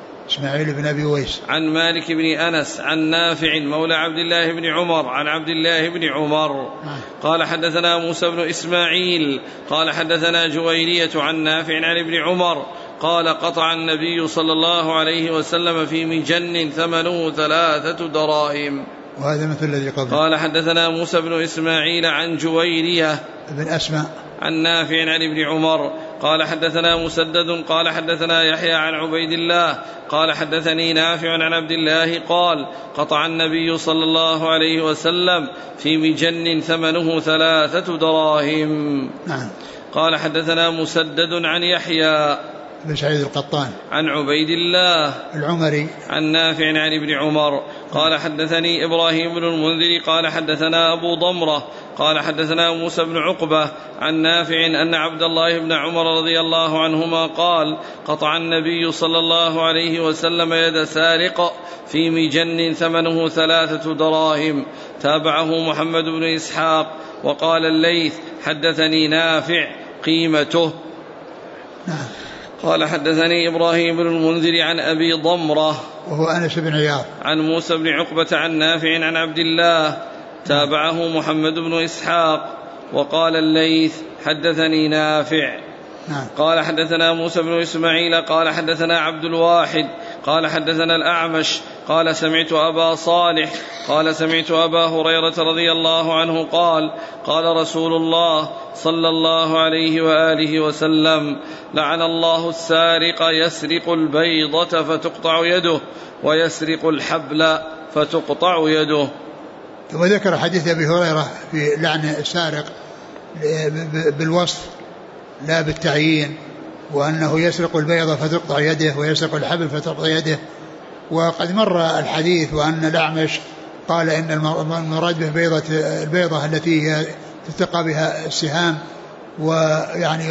بن أبي ويس عن مالك بن أنس عن نافع مولى عبد الله بن عمر عن عبد الله بن عمر قال حدثنا موسى بن إسماعيل قال حدثنا جويرية عن نافع عن ابن عمر قال قطع النبي صلى الله عليه وسلم في مجن ثمنه 3 دراهم. وهذا مثل الذي قبله. قال حدثنا موسى بن إسماعيل عن جويرية بن أسماء عن نافع عن ابن عمر قال حدثنا مسدد قال حدثنا يحيى عن عبيد الله قال حدثني نافع عن عبد الله قال قطع النبي صلى الله عليه وسلم في مجن ثمنه 3 دراهم. نعم. قال حدثنا مسدد عن يحيى بن سعيد القطان عن عبيد الله العمري عن نافع عن ابن عمر قال حدثني إبراهيم بن المنذر قال حدثنا أبو ضمرة قال حدثنا موسى بن عقبة عن نافع أن عبد الله بن عمر رضي الله عنهما قال قطع النبي صلى الله عليه وسلم يد سارق في مجن ثمنه 3 دراهم. تابعه محمد بن إسحاق وقال الليث حدثني نافع قيمته. قال حدثني إبراهيم بن المنذر عن أبي ضمرة وهو أنس بن عياض عن موسى بن عقبة عن نافع عن عبد الله. تابعه محمد بن إسحاق وقال الليث حدثني نافع. قال حدثنا موسى بن إسماعيل قال حدثنا عبد الواحد قال حدثنا الأعمش قال سمعت أبا صالح قال سمعت أبا هريرة رضي الله عنه قال قال رسول الله صلى الله عليه وآله وسلم لعن الله السارق يسرق البيضة فتقطع يده ويسرق الحبل فتقطع يده. وذكر حديث أبي هريرة في لعن السارق بالوصف لا بالتعيين، وأنه يسرق البيضة فتقطع يده ويسرق الحبل فتقطع يده. وقد مر الحديث وأن الأعمش قال إن المراد به البيضة التي تتقى بها السهام، ويعني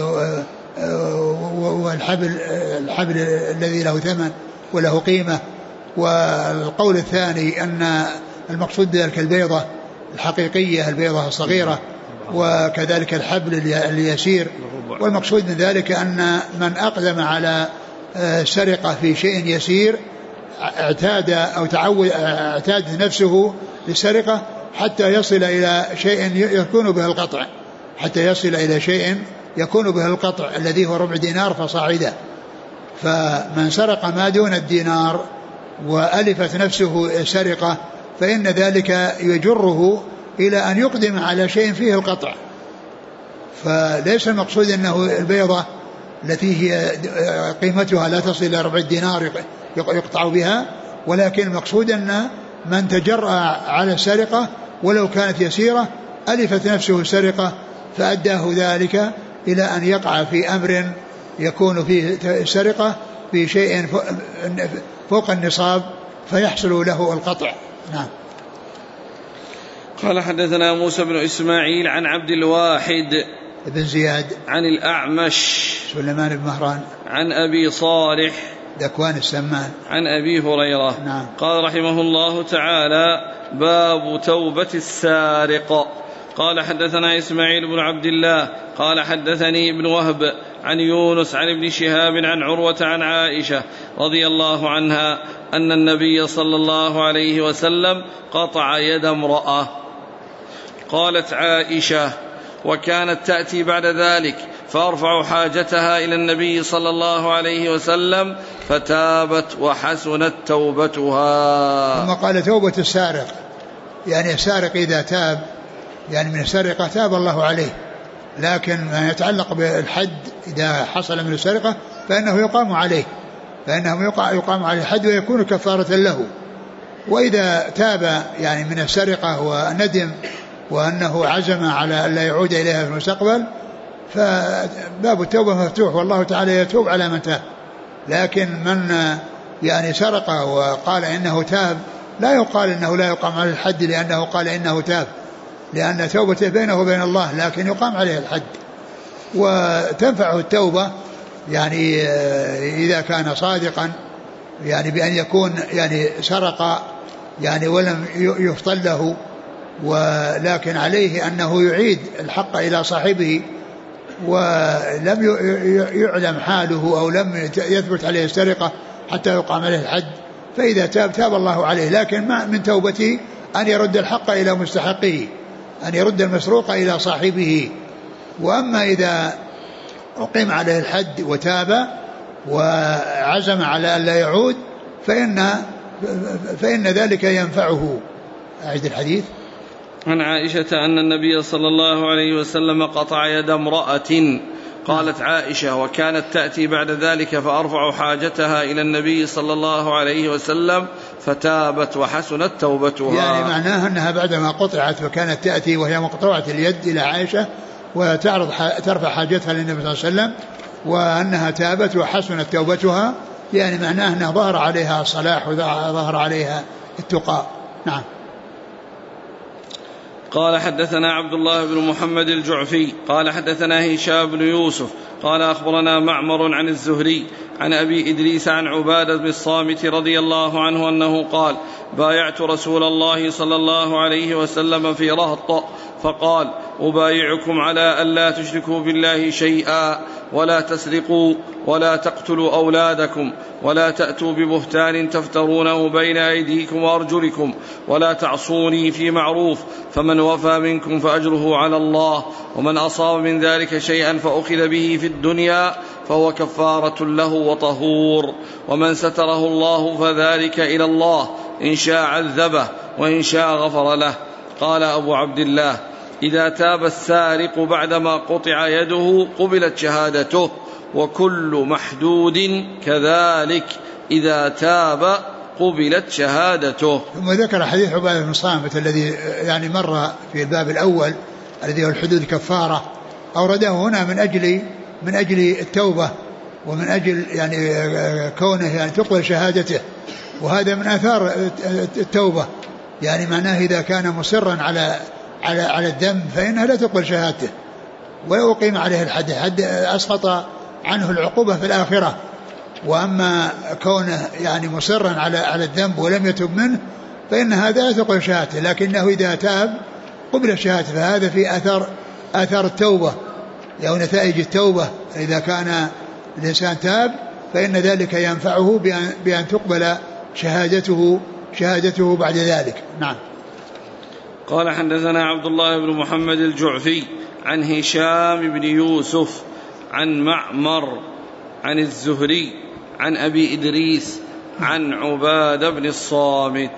والحبل الذي له ثمن وله قيمة. والقول الثاني أن المقصود بذلك البيضة الحقيقية البيضة الصغيرة، وكذلك الحبل اليسير. والمقصود من ذلك أن من أقدم على سرقة في شيء يسير اعتاد نفسه للسرقة حتى يصل إلى شيء يكون به القطع، الذي هو ربع دينار فصاعدا. فمن سرق ما دون الدينار وألفت نفسه سرقة فإن ذلك يجره إلى أن يقدم على شيء فيه القطع. فليس المقصود أنه البيضة التي هي قيمتها لا تصل إلى ربع الدينار يقطع بها، ولكن المقصود أن من تجرأ على السرقة ولو كانت يسيرة ألفت نفسه السرقة فأداه ذلك إلى أن يقع في أمر يكون فيه السرقة في شيء فوق النصاب فيحصل له القطع. نعم. قال حدثنا موسى بن إسماعيل عن عبد الواحد بن زياد عن الأعمش سليمان بن مهران عن أبي صالح ذكوان السمان عن أبي هريرة. نعم. قال رحمه الله تعالى باب توبة السارق. قال حدثنا إسماعيل بن عبد الله قال حدثني ابن وهب عن يونس عن ابن شهاب عن عروة عن عائشة رضي الله عنها أن النبي صلى الله عليه وسلم قطع يد امرأة. قالت عائشة وكانت تأتي بعد ذلك فأرفع حاجتها إلى النبي صلى الله عليه وسلم فتابت وحسنت توبتها. ثم قال توبة السارق، يعني السارق إذا تاب يعني من السرقة تاب الله عليه، لكن ما يتعلق بالحد إذا حصل من السرقة فإنه يقام عليه، يقام عليه الحد ويكون كفارة له. وإذا تاب يعني من السرقة وندم وأنه عزم على أن لا يعود إليها في المستقبل فباب التوبة مفتوح، والله تعالى يتوب على من تاب. لكن من يعني سرق وقال إنه تاب لا يقال إنه لا يقام عليه الحد لأنه قال إنه تاب، لأن توبته بينه وبين الله، لكن يقام عليه الحد. وتنفعه التوبة يعني إذا كان صادقا، يعني بأن يكون يعني سرق يعني ولم يفطن له، ولكن عليه أنه يعيد الحق إلى صاحبه ولم يعلم حاله أو لم يثبت عليه السرقة حتى يقام عليه الحد، فإذا تاب الله عليه. لكن من توبته أن يرد الحق إلى مستحقه، أن يرد المسروق إلى صاحبه. وأما إذا أقيم عليه الحد وتاب وعزم على أن لا يعود فإن ذلك ينفعه. أعيد الحديث. عن عائشة أن النبي صلى الله عليه وسلم قطع يد امرأة. قالت عائشة: وكانت تأتي بعد ذلك فأرفع حاجتها إلى النبي صلى الله عليه وسلم فتابت وحسنت توبتها. يعني معناها أنها بعدما قطعت وكانت تأتي وهي مقطوعة اليد إلى عائشة وترفع حاجتها للنبي صلى الله عليه وسلم وأنها تابت وحسنت توبتها، يعني معناها أنها ظهر عليها الصلاح وظهر عليها التقى. نعم. قال: حدثنا عبد الله بن محمد الجعفي قال حدثنا هشام بن يوسف قال أخبرنا معمر عن الزهري عن أبي إدريس عن عبادة بن الصامت رضي الله عنه أنه قال: بايعت رسول الله صلى الله عليه وسلم في رهط فقال: أبايعكم على أن لا تشركوا بالله شيئا ولا تسرقوا ولا تقتلوا أولادكم ولا تأتوا ببهتان تفترونه بين أيديكم وأرجلكم ولا تعصوني في معروف، فمن وفى منكم فأجره على الله، ومن أصاب من ذلك شيئا فأخذ به في الدنيا فهو كفارة له وطهور، ومن ستره الله فذلك إلى الله، إن شاء عذبه وإن شاء غفر له. قال أبو عبد الله: إذا تاب السارق بعدما قطع يده قبلت شهادته، وكل محدود كذلك إذا تاب قبلت شهادته. ثم ذكر حديث عبادة بن الصامت الذي يعني مر في الباب الأول الذي هو الحدود كفارة، أورده هنا من أجل التوبة ومن أجل يعني كونه يعني تقبل شهادته، وهذا من آثار التوبة. يعني معناه إذا كان مصرا على الذنب فإنها لا تقبل شهادته ولا أقيم عليه الحد أسقط عنه العقوبة في الآخرة. وأما كونه يعني مصرا على الذنب ولم يتب منه فإن هذا لا تقبل شهادته، لكنه إذا تاب قبل شهادته. فهذا في آثار التوبة أو نتائج التوبة. إذا كان الإنسان تاب فإن ذلك ينفعه بأن تقبل شهادته بعد ذلك. نعم. قال: حدثنا عبد الله بن محمد الجعفي عن هشام بن يوسف عن معمر عن الزهري عن أبي إدريس عن عبادة بن الصامت.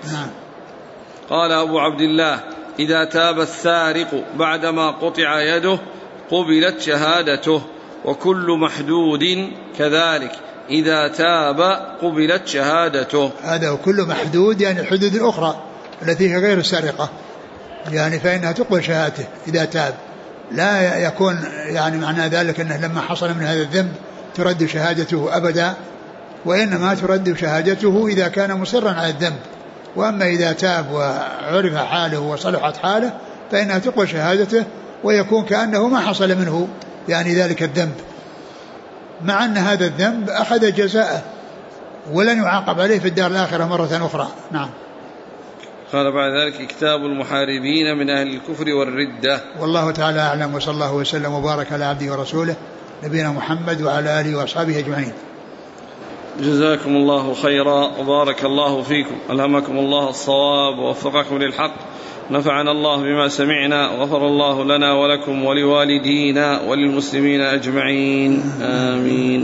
قال أبو عبد الله: إذا تاب السارق بعدما قطع يده قبلت شهادته، وكل محدود كذلك إذا تاب قبلت شهادته. هذا وكل محدود يعني الحدود الأخرى التي هي غير السرقة، يعني فإنها تقبل شهادته إذا تاب. لا يكون يعني معنى ذلك أنه لما حصل من هذا الذنب ترد شهادته أبدا، وإنما ترد شهادته إذا كان مصرا على الذنب. وأما إذا تاب وعرف حاله وصلحت حاله فإنها تقبل شهادته ويكون كأنه ما حصل منه يعني ذلك الذنب، مع أن هذا الذنب أخذ جزاءه ولن يعاقب عليه في الدار الآخرة مرة أخرى. نعم. قال بعد ذلك: كتاب المحاربين من أهل الكفر والردة. والله تعالى أعلم، وصلى الله وسلم وبارك على عبده ورسوله نبينا محمد وعلى آله وأصحابه أجمعين. جزاكم الله خيرا وبارك الله فيكم، ألهمكم الله الصواب ووفقكم للحق، نفعنا الله بما سمعنا، وغفر الله لنا ولكم ولوالدينا وللمسلمين أجمعين، آمين.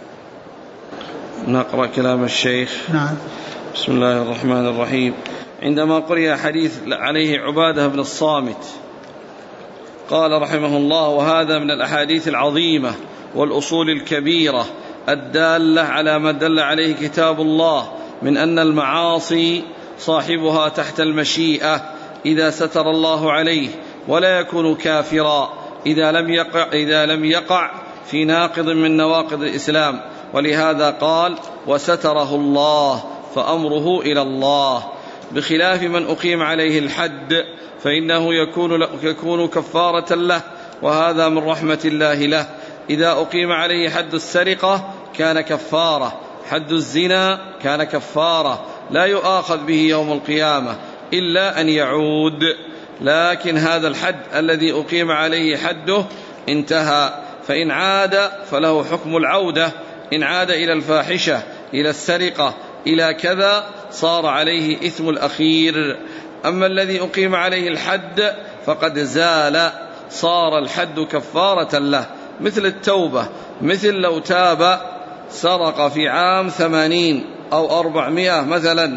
نقرأ كلام الشيخ. نعم. بسم الله الرحمن الرحيم. عندما قرئ حديث عليه عبادة بن الصامت قال رحمه الله: وهذا من الأحاديث العظيمة والأصول الكبيرة الدالة على ما دل عليه كتاب الله من أن المعاصي صاحبها تحت المشيئة إذا ستر الله عليه، ولا يكون كافرا إذا لم يقع في ناقض من نواقض الإسلام. ولهذا قال: وستره الله فأمره إلى الله، بخلاف من أقيم عليه الحد فإنه يكون كفارة له، وهذا من رحمة الله له. إذا أقيم عليه حد السرقة كان كفارة، حد الزنا كان كفارة، لا يؤاخذ به يوم القيامة إلا أن يعود. لكن هذا الحد الذي أقيم عليه حده انتهى، فإن عاد فله حكم العودة، إن عاد إلى الفاحشة، إلى السرقة، إلى كذا، صار عليه إثم الأخير. أما الذي أقيم عليه الحد فقد زال، صار الحد كفارة له، مثل التوبة، مثل لو تاب سرق في عام 80 أو 400 مثلا،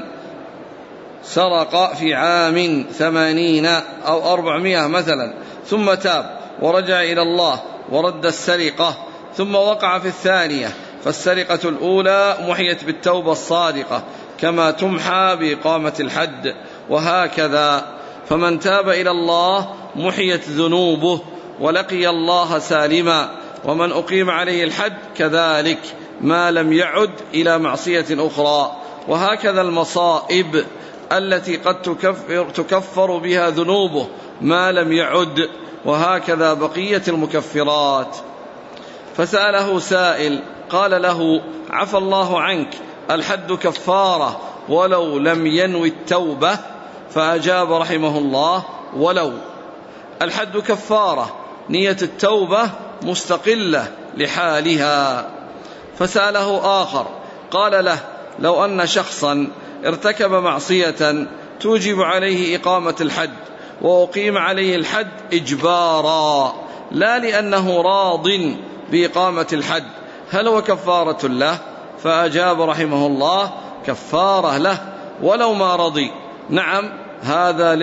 سرق في عام 80 أو 400 مثلا، ثم تاب ورجع إلى الله ورد السرقة، ثم وقع في الثانية، فالسرقة الأولى محيت بالتوبة الصادقة كما تمحى بإقامة الحد، وهكذا. فمن تاب إلى الله محيت ذنوبه ولقي الله سالما، ومن أقيم عليه الحد كذلك ما لم يعد إلى معصية أخرى. وهكذا المصائب التي قد تكفر بها ذنوبه ما لم يعد، وهكذا بقية المكفرات. فسأله سائل قال له: عفى الله عنك، الحد كفارة ولو لم ينوي التوبة؟ فأجاب رحمه الله: ولو. الحد كفارة، نية التوبة مستقلة لحالها. فسأله آخر قال له: لو أن شخصا ارتكب معصية توجب عليه إقامة الحد، وأقيم عليه الحد إجبارا لا لأنه راض بإقامة الحد، هل هو كفارة له؟ فأجاب رحمه الله: كفارة له ولو ما رضي. نعم، هذا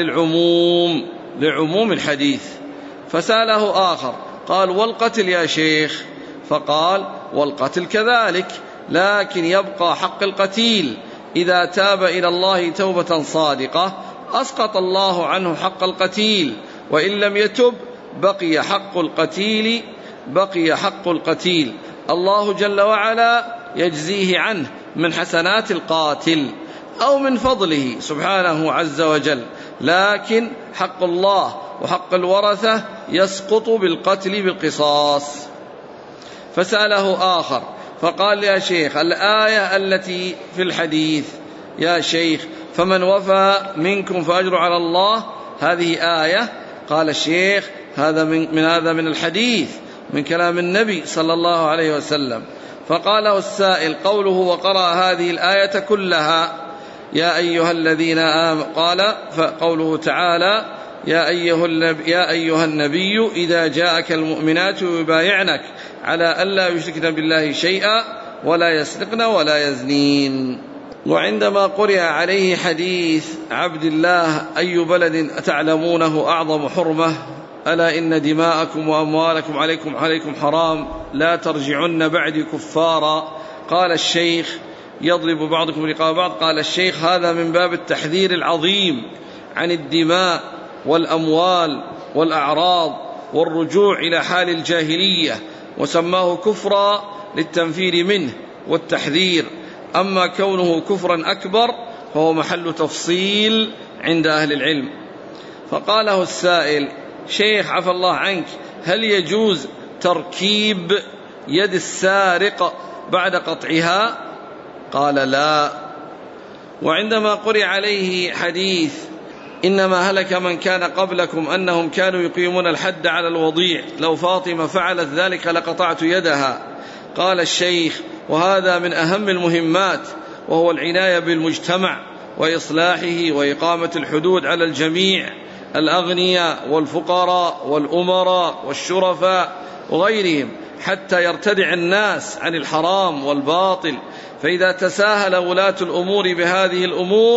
لعموم الحديث. فسأله آخر قال: والقتل يا شيخ؟ فقال: والقتل كذلك، لكن يبقى حق القتيل، إذا تاب إلى الله توبة صادقة أسقط الله عنه حق القتيل، وإن لم يتب بقي حق القتيل، الله جل وعلا يجزيه عنه من حسنات القاتل أو من فضله سبحانه عز وجل، لكن حق الله وحق الورثة يسقط بالقتل بالقصاص. فسأله آخر فقال: يا شيخ، الآية التي في الحديث يا شيخ فمن وفى منكم فأجر على الله، هذه آية؟ قال الشيخ: هذا من الحديث، من كلام النبي صلى الله عليه وسلم. فقال له السائل: قوله وقرأ هذه الآية كلها يا أيها الذين آمنوا، قال: فقوله تعالى: يا أيها النبي إذا جاءك المؤمنات يبايعنك على ألا يشركن بالله شيئا ولا يسرقن ولا يزنين. وعندما قرئ عليه حديث عبد الله: أي بلد تعلمونه أعظم حرمة؟ ألا إن دماءكم وأموالكم عليكم حرام، لا ترجعن بعد كفارا. قال الشيخ: يضرب بعضكم رقاب بعض. قال الشيخ: هذا من باب التحذير العظيم عن الدماء والأموال والأعراض والرجوع إلى حال الجاهلية، وسماه كفرا للتنفير منه والتحذير. أما كونه كفرا أكبر فهو محل تفصيل عند أهل العلم. فقاله السائل: شيخ عفى الله عنك، هل يجوز تركيب يد السارق بعد قطعها؟ قال: لا. وعندما قرئ عليه حديث: إنما هلك من كان قبلكم أنهم كانوا يقيمون الحد على الوضيع، لو فاطمة فعلت ذلك لقطعت يدها. قال الشيخ: وهذا من أهم المهمات، وهو العناية بالمجتمع وإصلاحه وإقامة الحدود على الجميع، الأغنياء والفقراء والأمراء والشرفاء وغيرهم، حتى يرتدع الناس عن الحرام والباطل. فإذا تساهل ولاة الأمور بهذه الأمور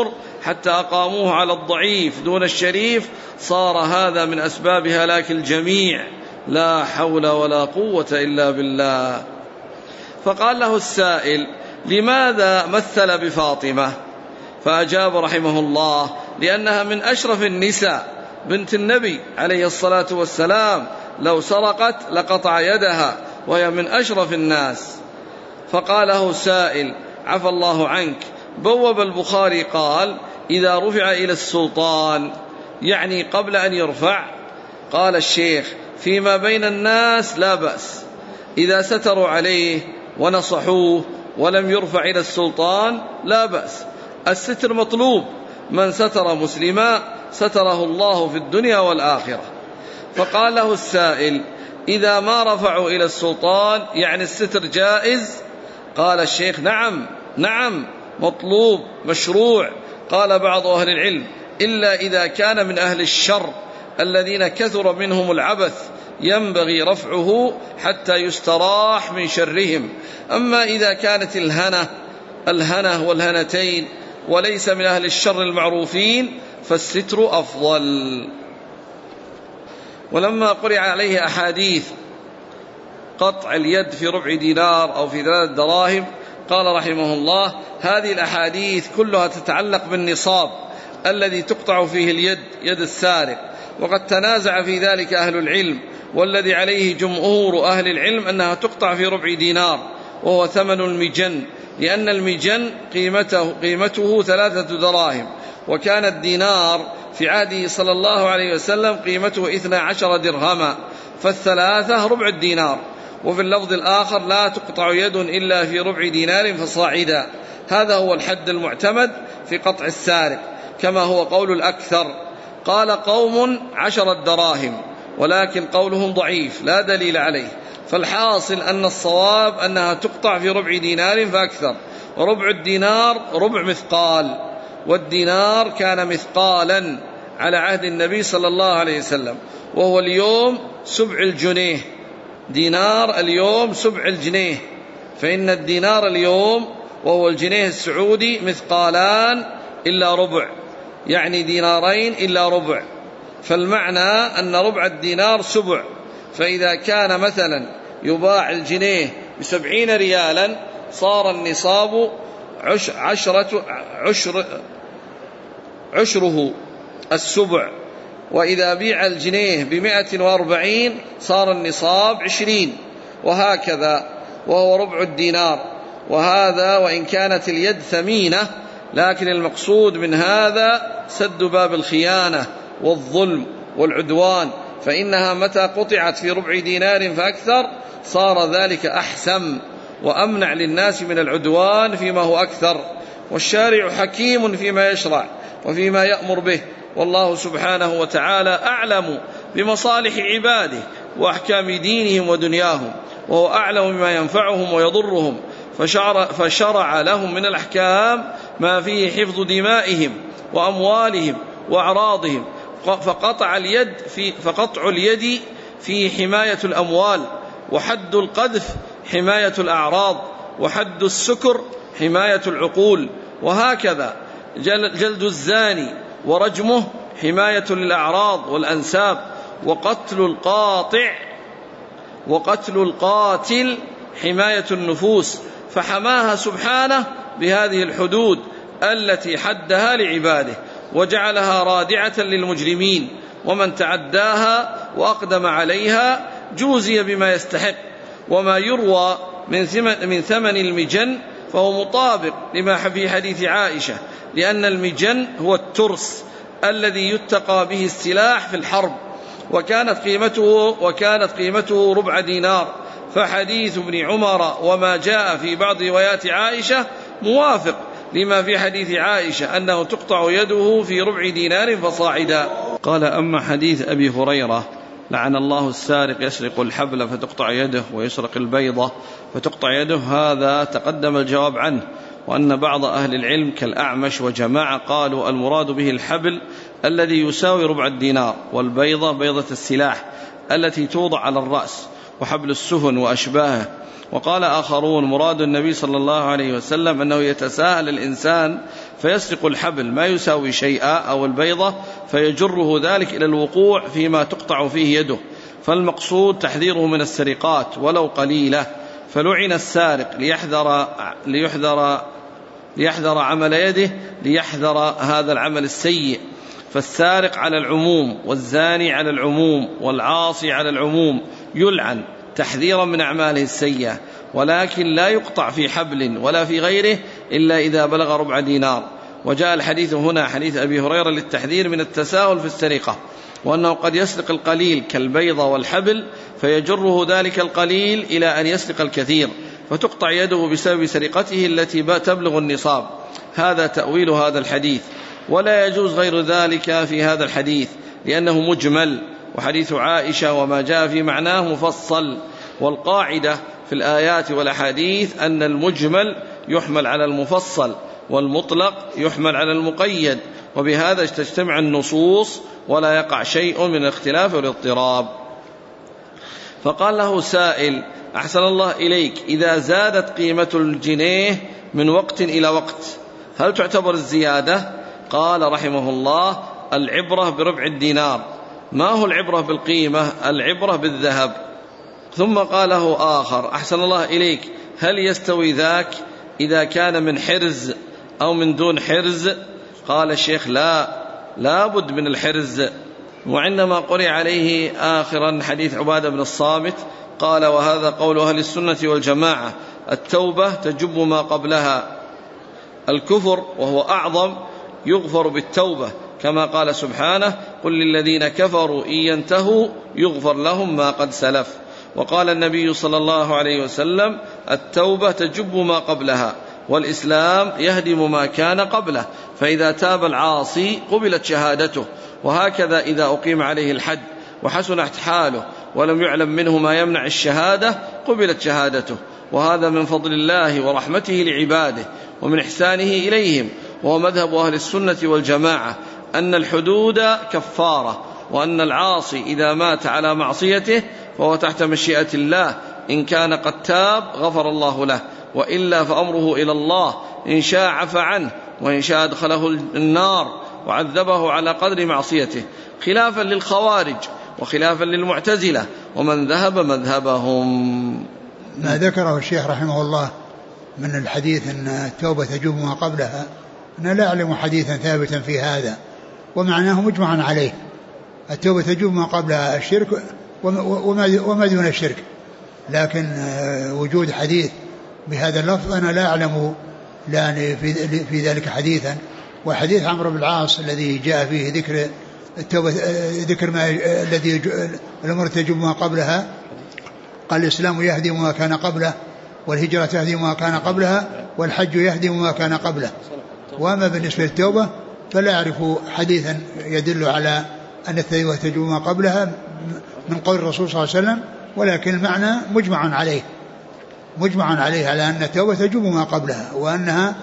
حتى أقاموه على الضعيف دون الشريف، صار هذا من أسباب هلاك الجميع، لا حول ولا قوة إلا بالله. فقال له السائل: لماذا مثل بفاطمة؟ فأجاب رحمه الله: لأنها من أشرف النساء، بنت النبي عليه الصلاة والسلام، لو سرقت لقطع يدها، وهي من أشرف الناس. فقال له سائل: عفى الله عنك، بوب البخاري قال: إذا رفع إلى السلطان، يعني قبل أن يرفع. قال الشيخ: فيما بين الناس لا بأس، إذا ستروا عليه ونصحوه ولم يرفع إلى السلطان لا بأس، الستر مطلوب، من ستر مسلما ستره الله في الدنيا والآخرة. فقال له السائل: إذا ما رفعوا إلى السلطان يعني الستر جائز؟ قال الشيخ: نعم مطلوب مشروع. قال بعض أهل العلم: إلا إذا كان من أهل الشر الذين كثر منهم العبث، ينبغي رفعه حتى يستراح من شرهم. أما إذا كانت الهنة والهنتين وليس من أهل الشر المعروفين فالستر أفضل. ولما قرأ عليه أحاديث قطع اليد في ربع دينار أو في 3 دراهم، قال رحمه الله: هذه الأحاديث كلها تتعلق بالنصاب الذي تقطع فيه اليد، يد السارق، وقد تنازع في ذلك أهل العلم، والذي عليه جمهور أهل العلم أنها تقطع في ربع دينار، وهو ثمن المجن، لأن المجن قيمته 3 دراهم، وكان الدينار في عهده صلى الله عليه وسلم قيمته 12 درهما، فالثلاثة ربع الدينار. وفي اللفظ الآخر: لا تقطع يد إلا في ربع دينار فصاعدا. هذا هو الحد المعتمد في قطع السارق، كما هو قول الأكثر. قال قوم 10 دراهم، ولكن قولهم ضعيف لا دليل عليه. فالحاصل أن الصواب أنها تقطع في ربع دينار فأكثر، وربع الدينار ربع مثقال، والدينار كان مثقالا على عهد النبي صلى الله عليه وسلم، وهو اليوم 7 الجنيه. دينار اليوم 7 الجنيه، فإن الدينار اليوم وهو الجنيه السعودي مثقالان إلا ربع، يعني دينارين إلا ربع، فالمعنى أن ربع الدينار 7. فإذا كان مثلا يباع الجنيه ب70 ريالا صار النصاب عشره 7، وإذا بيع الجنيه ب140 صار النصاب 20، وهكذا، وهو ربع الدينار. وهذا وإن كانت اليد ثمينة، لكن المقصود من هذا سد باب الخيانة والظلم والعدوان، فإنها متى قطعت في ربع دينار فأكثر صار ذلك أحسن وأمنع للناس من العدوان فيما هو أكثر. والشارع حكيم فيما يشرع وفيما يأمر به، والله سبحانه وتعالى أعلم بمصالح عباده وأحكام دينهم ودنياهم، وهو أعلم بما ينفعهم ويضرهم، فشرع لهم من الأحكام ما فيه حفظ دمائهم وأموالهم وأعراضهم. فقطع اليد في حماية الأموال، وحد القذف حماية الأعراض، وحد السكر حماية العقول، وهكذا جلد الزاني ورجمه حماية للأعراض والأنساب، وقتل القاتل حماية النفوس، فحماها سبحانه بهذه الحدود التي حدها لعباده، وجعلها رادعة للمجرمين، ومن تعداها وأقدم عليها جوزي بما يستحق. وما يروى من ثمن المجن فهو مطابق لما في حديث عائشة، لأن المجن هو الترس الذي يتقى به السلاح في الحرب، وكانت قيمته ربع دينار. فحديث ابن عمر وما جاء في بعض روايات عائشة موافق لما في حديث عائشة أنه تقطع يده في ربع دينار فصاعدا. قال: أما حديث أبي هريرة لعن الله السارق يسرق الحبل فتقطع يده ويسرق البيضة فتقطع يده، هذا تقدم الجواب عنه، وأن بعض أهل العلم كالأعمش وجماعة قالوا المراد به الحبل الذي يساوي ربع الدينار، والبيضة بيضة السلاح التي توضع على الرأس، وحبل السفن وأشباهه. وقال آخرون مراد النبي صلى الله عليه وسلم أنه يتساهل الإنسان فيسرق الحبل ما يساوي شيئا أو البيضة فيجره ذلك إلى الوقوع فيما تقطع فيه يده، فالمقصود تحذيره من السرقات ولو قليلة. فلعن السارق ليحذر عمل يده، ليحذر هذا العمل السيء. فالسارق على العموم، والزاني على العموم، والعاصي على العموم، يلعن تحذيرا من أعماله السيئة، ولكن لا يقطع في حبل ولا في غيره إلا إذا بلغ ربع دينار. وجاء الحديث هنا حديث أبي هريرة للتحذير من التساهل في السرقة، وأنه قد يسرق القليل كالبيضة والحبل فيجره ذلك القليل إلى أن يسرق الكثير فتقطع يده بسبب سرقته التي تبلغ النصاب. هذا تأويل هذا الحديث، ولا يجوز غير ذلك في هذا الحديث لأنه مجمل، وحديث عائشة وما جاء في معناه مفصل. والقاعدة في الآيات والأحاديث أن المجمل يحمل على المفصل، والمطلق يحمل على المقيد، وبهذا تجتمع النصوص ولا يقع شيء من الاختلاف والاضطراب. فقال له سائل: أحسن الله إليك، إذا زادت قيمة الجنيه من وقت إلى وقت هل تعتبر الزيادة؟ قال رحمه الله: العبرة بربع الدينار. ما هو العبرة بالقيمة؟ العبرة بالذهب. ثم قال له آخر: أحسن الله إليك، هل يستوي ذاك إذا كان من حرز أو من دون حرز؟ قال الشيخ: لا بد من الحرز. وعندما قرئ عليه آخرا حديث عبادة بن الصامت قال: وهذا قول أهل السنة والجماعة، التوبة تجب ما قبلها. الكفر وهو أعظم يغفر بالتوبة، كما قال سبحانه: قل للذين كفروا إن ينتهوا يغفر لهم ما قد سلف. وقال النبي صلى الله عليه وسلم: التوبة تجب ما قبلها، والإسلام يهدم ما كان قبله، فإذا تاب العاصي قبلت شهادته. وهكذا إذا أقيم عليه الحد وحسنت حاله ولم يعلم منه ما يمنع الشهادة قبلت شهادته. وهذا من فضل الله ورحمته لعباده ومن إحسانه إليهم. وهو مذهب أهل السنة والجماعة أن الحدود كفارة، وأن العاصي إذا مات على معصيته فهو تحت مشيئة الله، إن كان قد تاب غفر الله له، وإلا فأمره إلى الله، إن شاء عفى عنه، وإن شاء أدخله النار وعذبه على قدر معصيته، خلافا للخوارج وخلافا للمعتزلة ومن ذهب مذهبهم. ما ذكره الشيخ رحمه الله من الحديث أن التوبة تجوب ما قبلها، أنا لا أعلم حديثا ثابتا في هذا، ومعناه مجمعا عليه. التوبة تجوب ما قبلها الشرك وما دون الشرك، لكن وجود حديث بهذا اللفظ أنا لا أعلم في ذلك حديثا. وحديث عمرو بن العاص الذي جاء فيه ذكر التوبة، ذكر ما الذي الأمور تجوب ما قبلها، قال: الإسلام يهدم ما كان قبله، والهجرة تهدم ما كان قبلها، والحج يهدم ما كان قبله. وأما بالنسبة للتوبة فلا أعرف حديثا يدل على أن التوبة تجوب ما قبلها من قول الرسول صلى الله عليه وسلم، ولكن المعنى مجمع عليه على أن التوبة تجوب ما قبلها، وأنها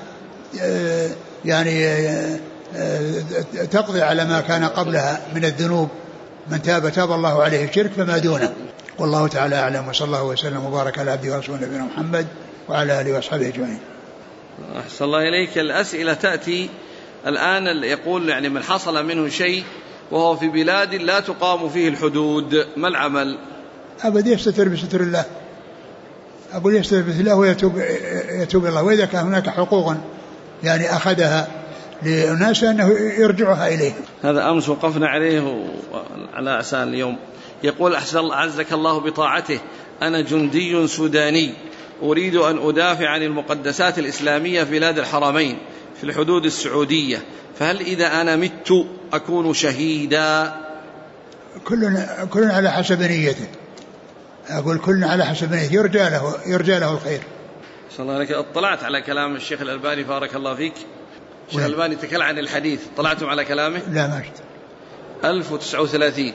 يعني تقضي على ما كان قبلها من الذنوب. من تاب الله عليه الشرك فما دونه. والله تعالى أعلم، وصلى الله وسلم وبارك على عبده ورسوله نبينا محمد وعلى آله وأصحابه أجمعين. أحسن الله إليك. الأسئلة تأتي الآن، يقول يعني من حصل منه شيء وهو في بلاد لا تقام فيه الحدود، ما العمل؟ أبدا يستتر بستر الله، أقول يستتر بستر الله ويتوب الله، وإذا كان هناك حقوق يعني أخذها للناس أنه يرجعها إليه. هذا أمس وقفنا عليه على أسان اليوم. يقول: أحسن عزك الله بطاعته، أنا جندي سوداني أريد أن أدافع عن المقدسات الإسلامية في بلاد الحرمين في الحدود السعودية، فهل إذا أنا مت أكون شهيدا؟ كل على حسب نيته، أقول كل على حسب نيته، يرجى له الخير. صلى الله عليك. اطلعت على كلام الشيخ الألباني بارك الله فيك. الشيخ الألباني تكلم عن الحديث، طلعتم على كلامه؟ لا ما شفت. 1039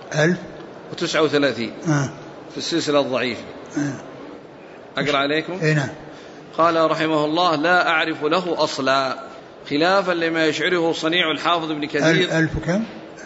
في السلسلة الضعيفة. أقرأ عليكم؟ نعم. قال رحمه الله: لا أعرف له أصلا، خلافا لما يشعره صنيع الحافظ ابن كثير. 1000 كم؟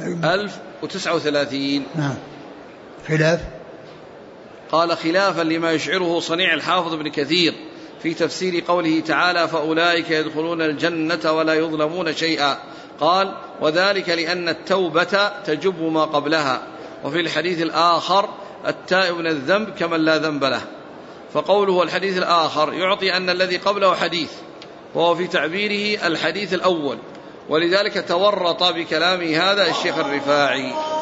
1039. نعم. خلاف. قال: خلافا لما يشعره صنيع الحافظ ابن كثير في تفسير قوله تعالى فأولئك يدخلون الجنة ولا يظلمون شيئا. قال وذلك لأن التوبة تجب ما قبلها. وفي الحديث الآخر التائب من الذنب كمن لا ذنب له. فقوله الحديث الآخر يعطي أن الذي قبله حديث، وهو في تعبيره الحديث الأول، ولذلك تورط بكلامه هذا الشيخ الرفاعي.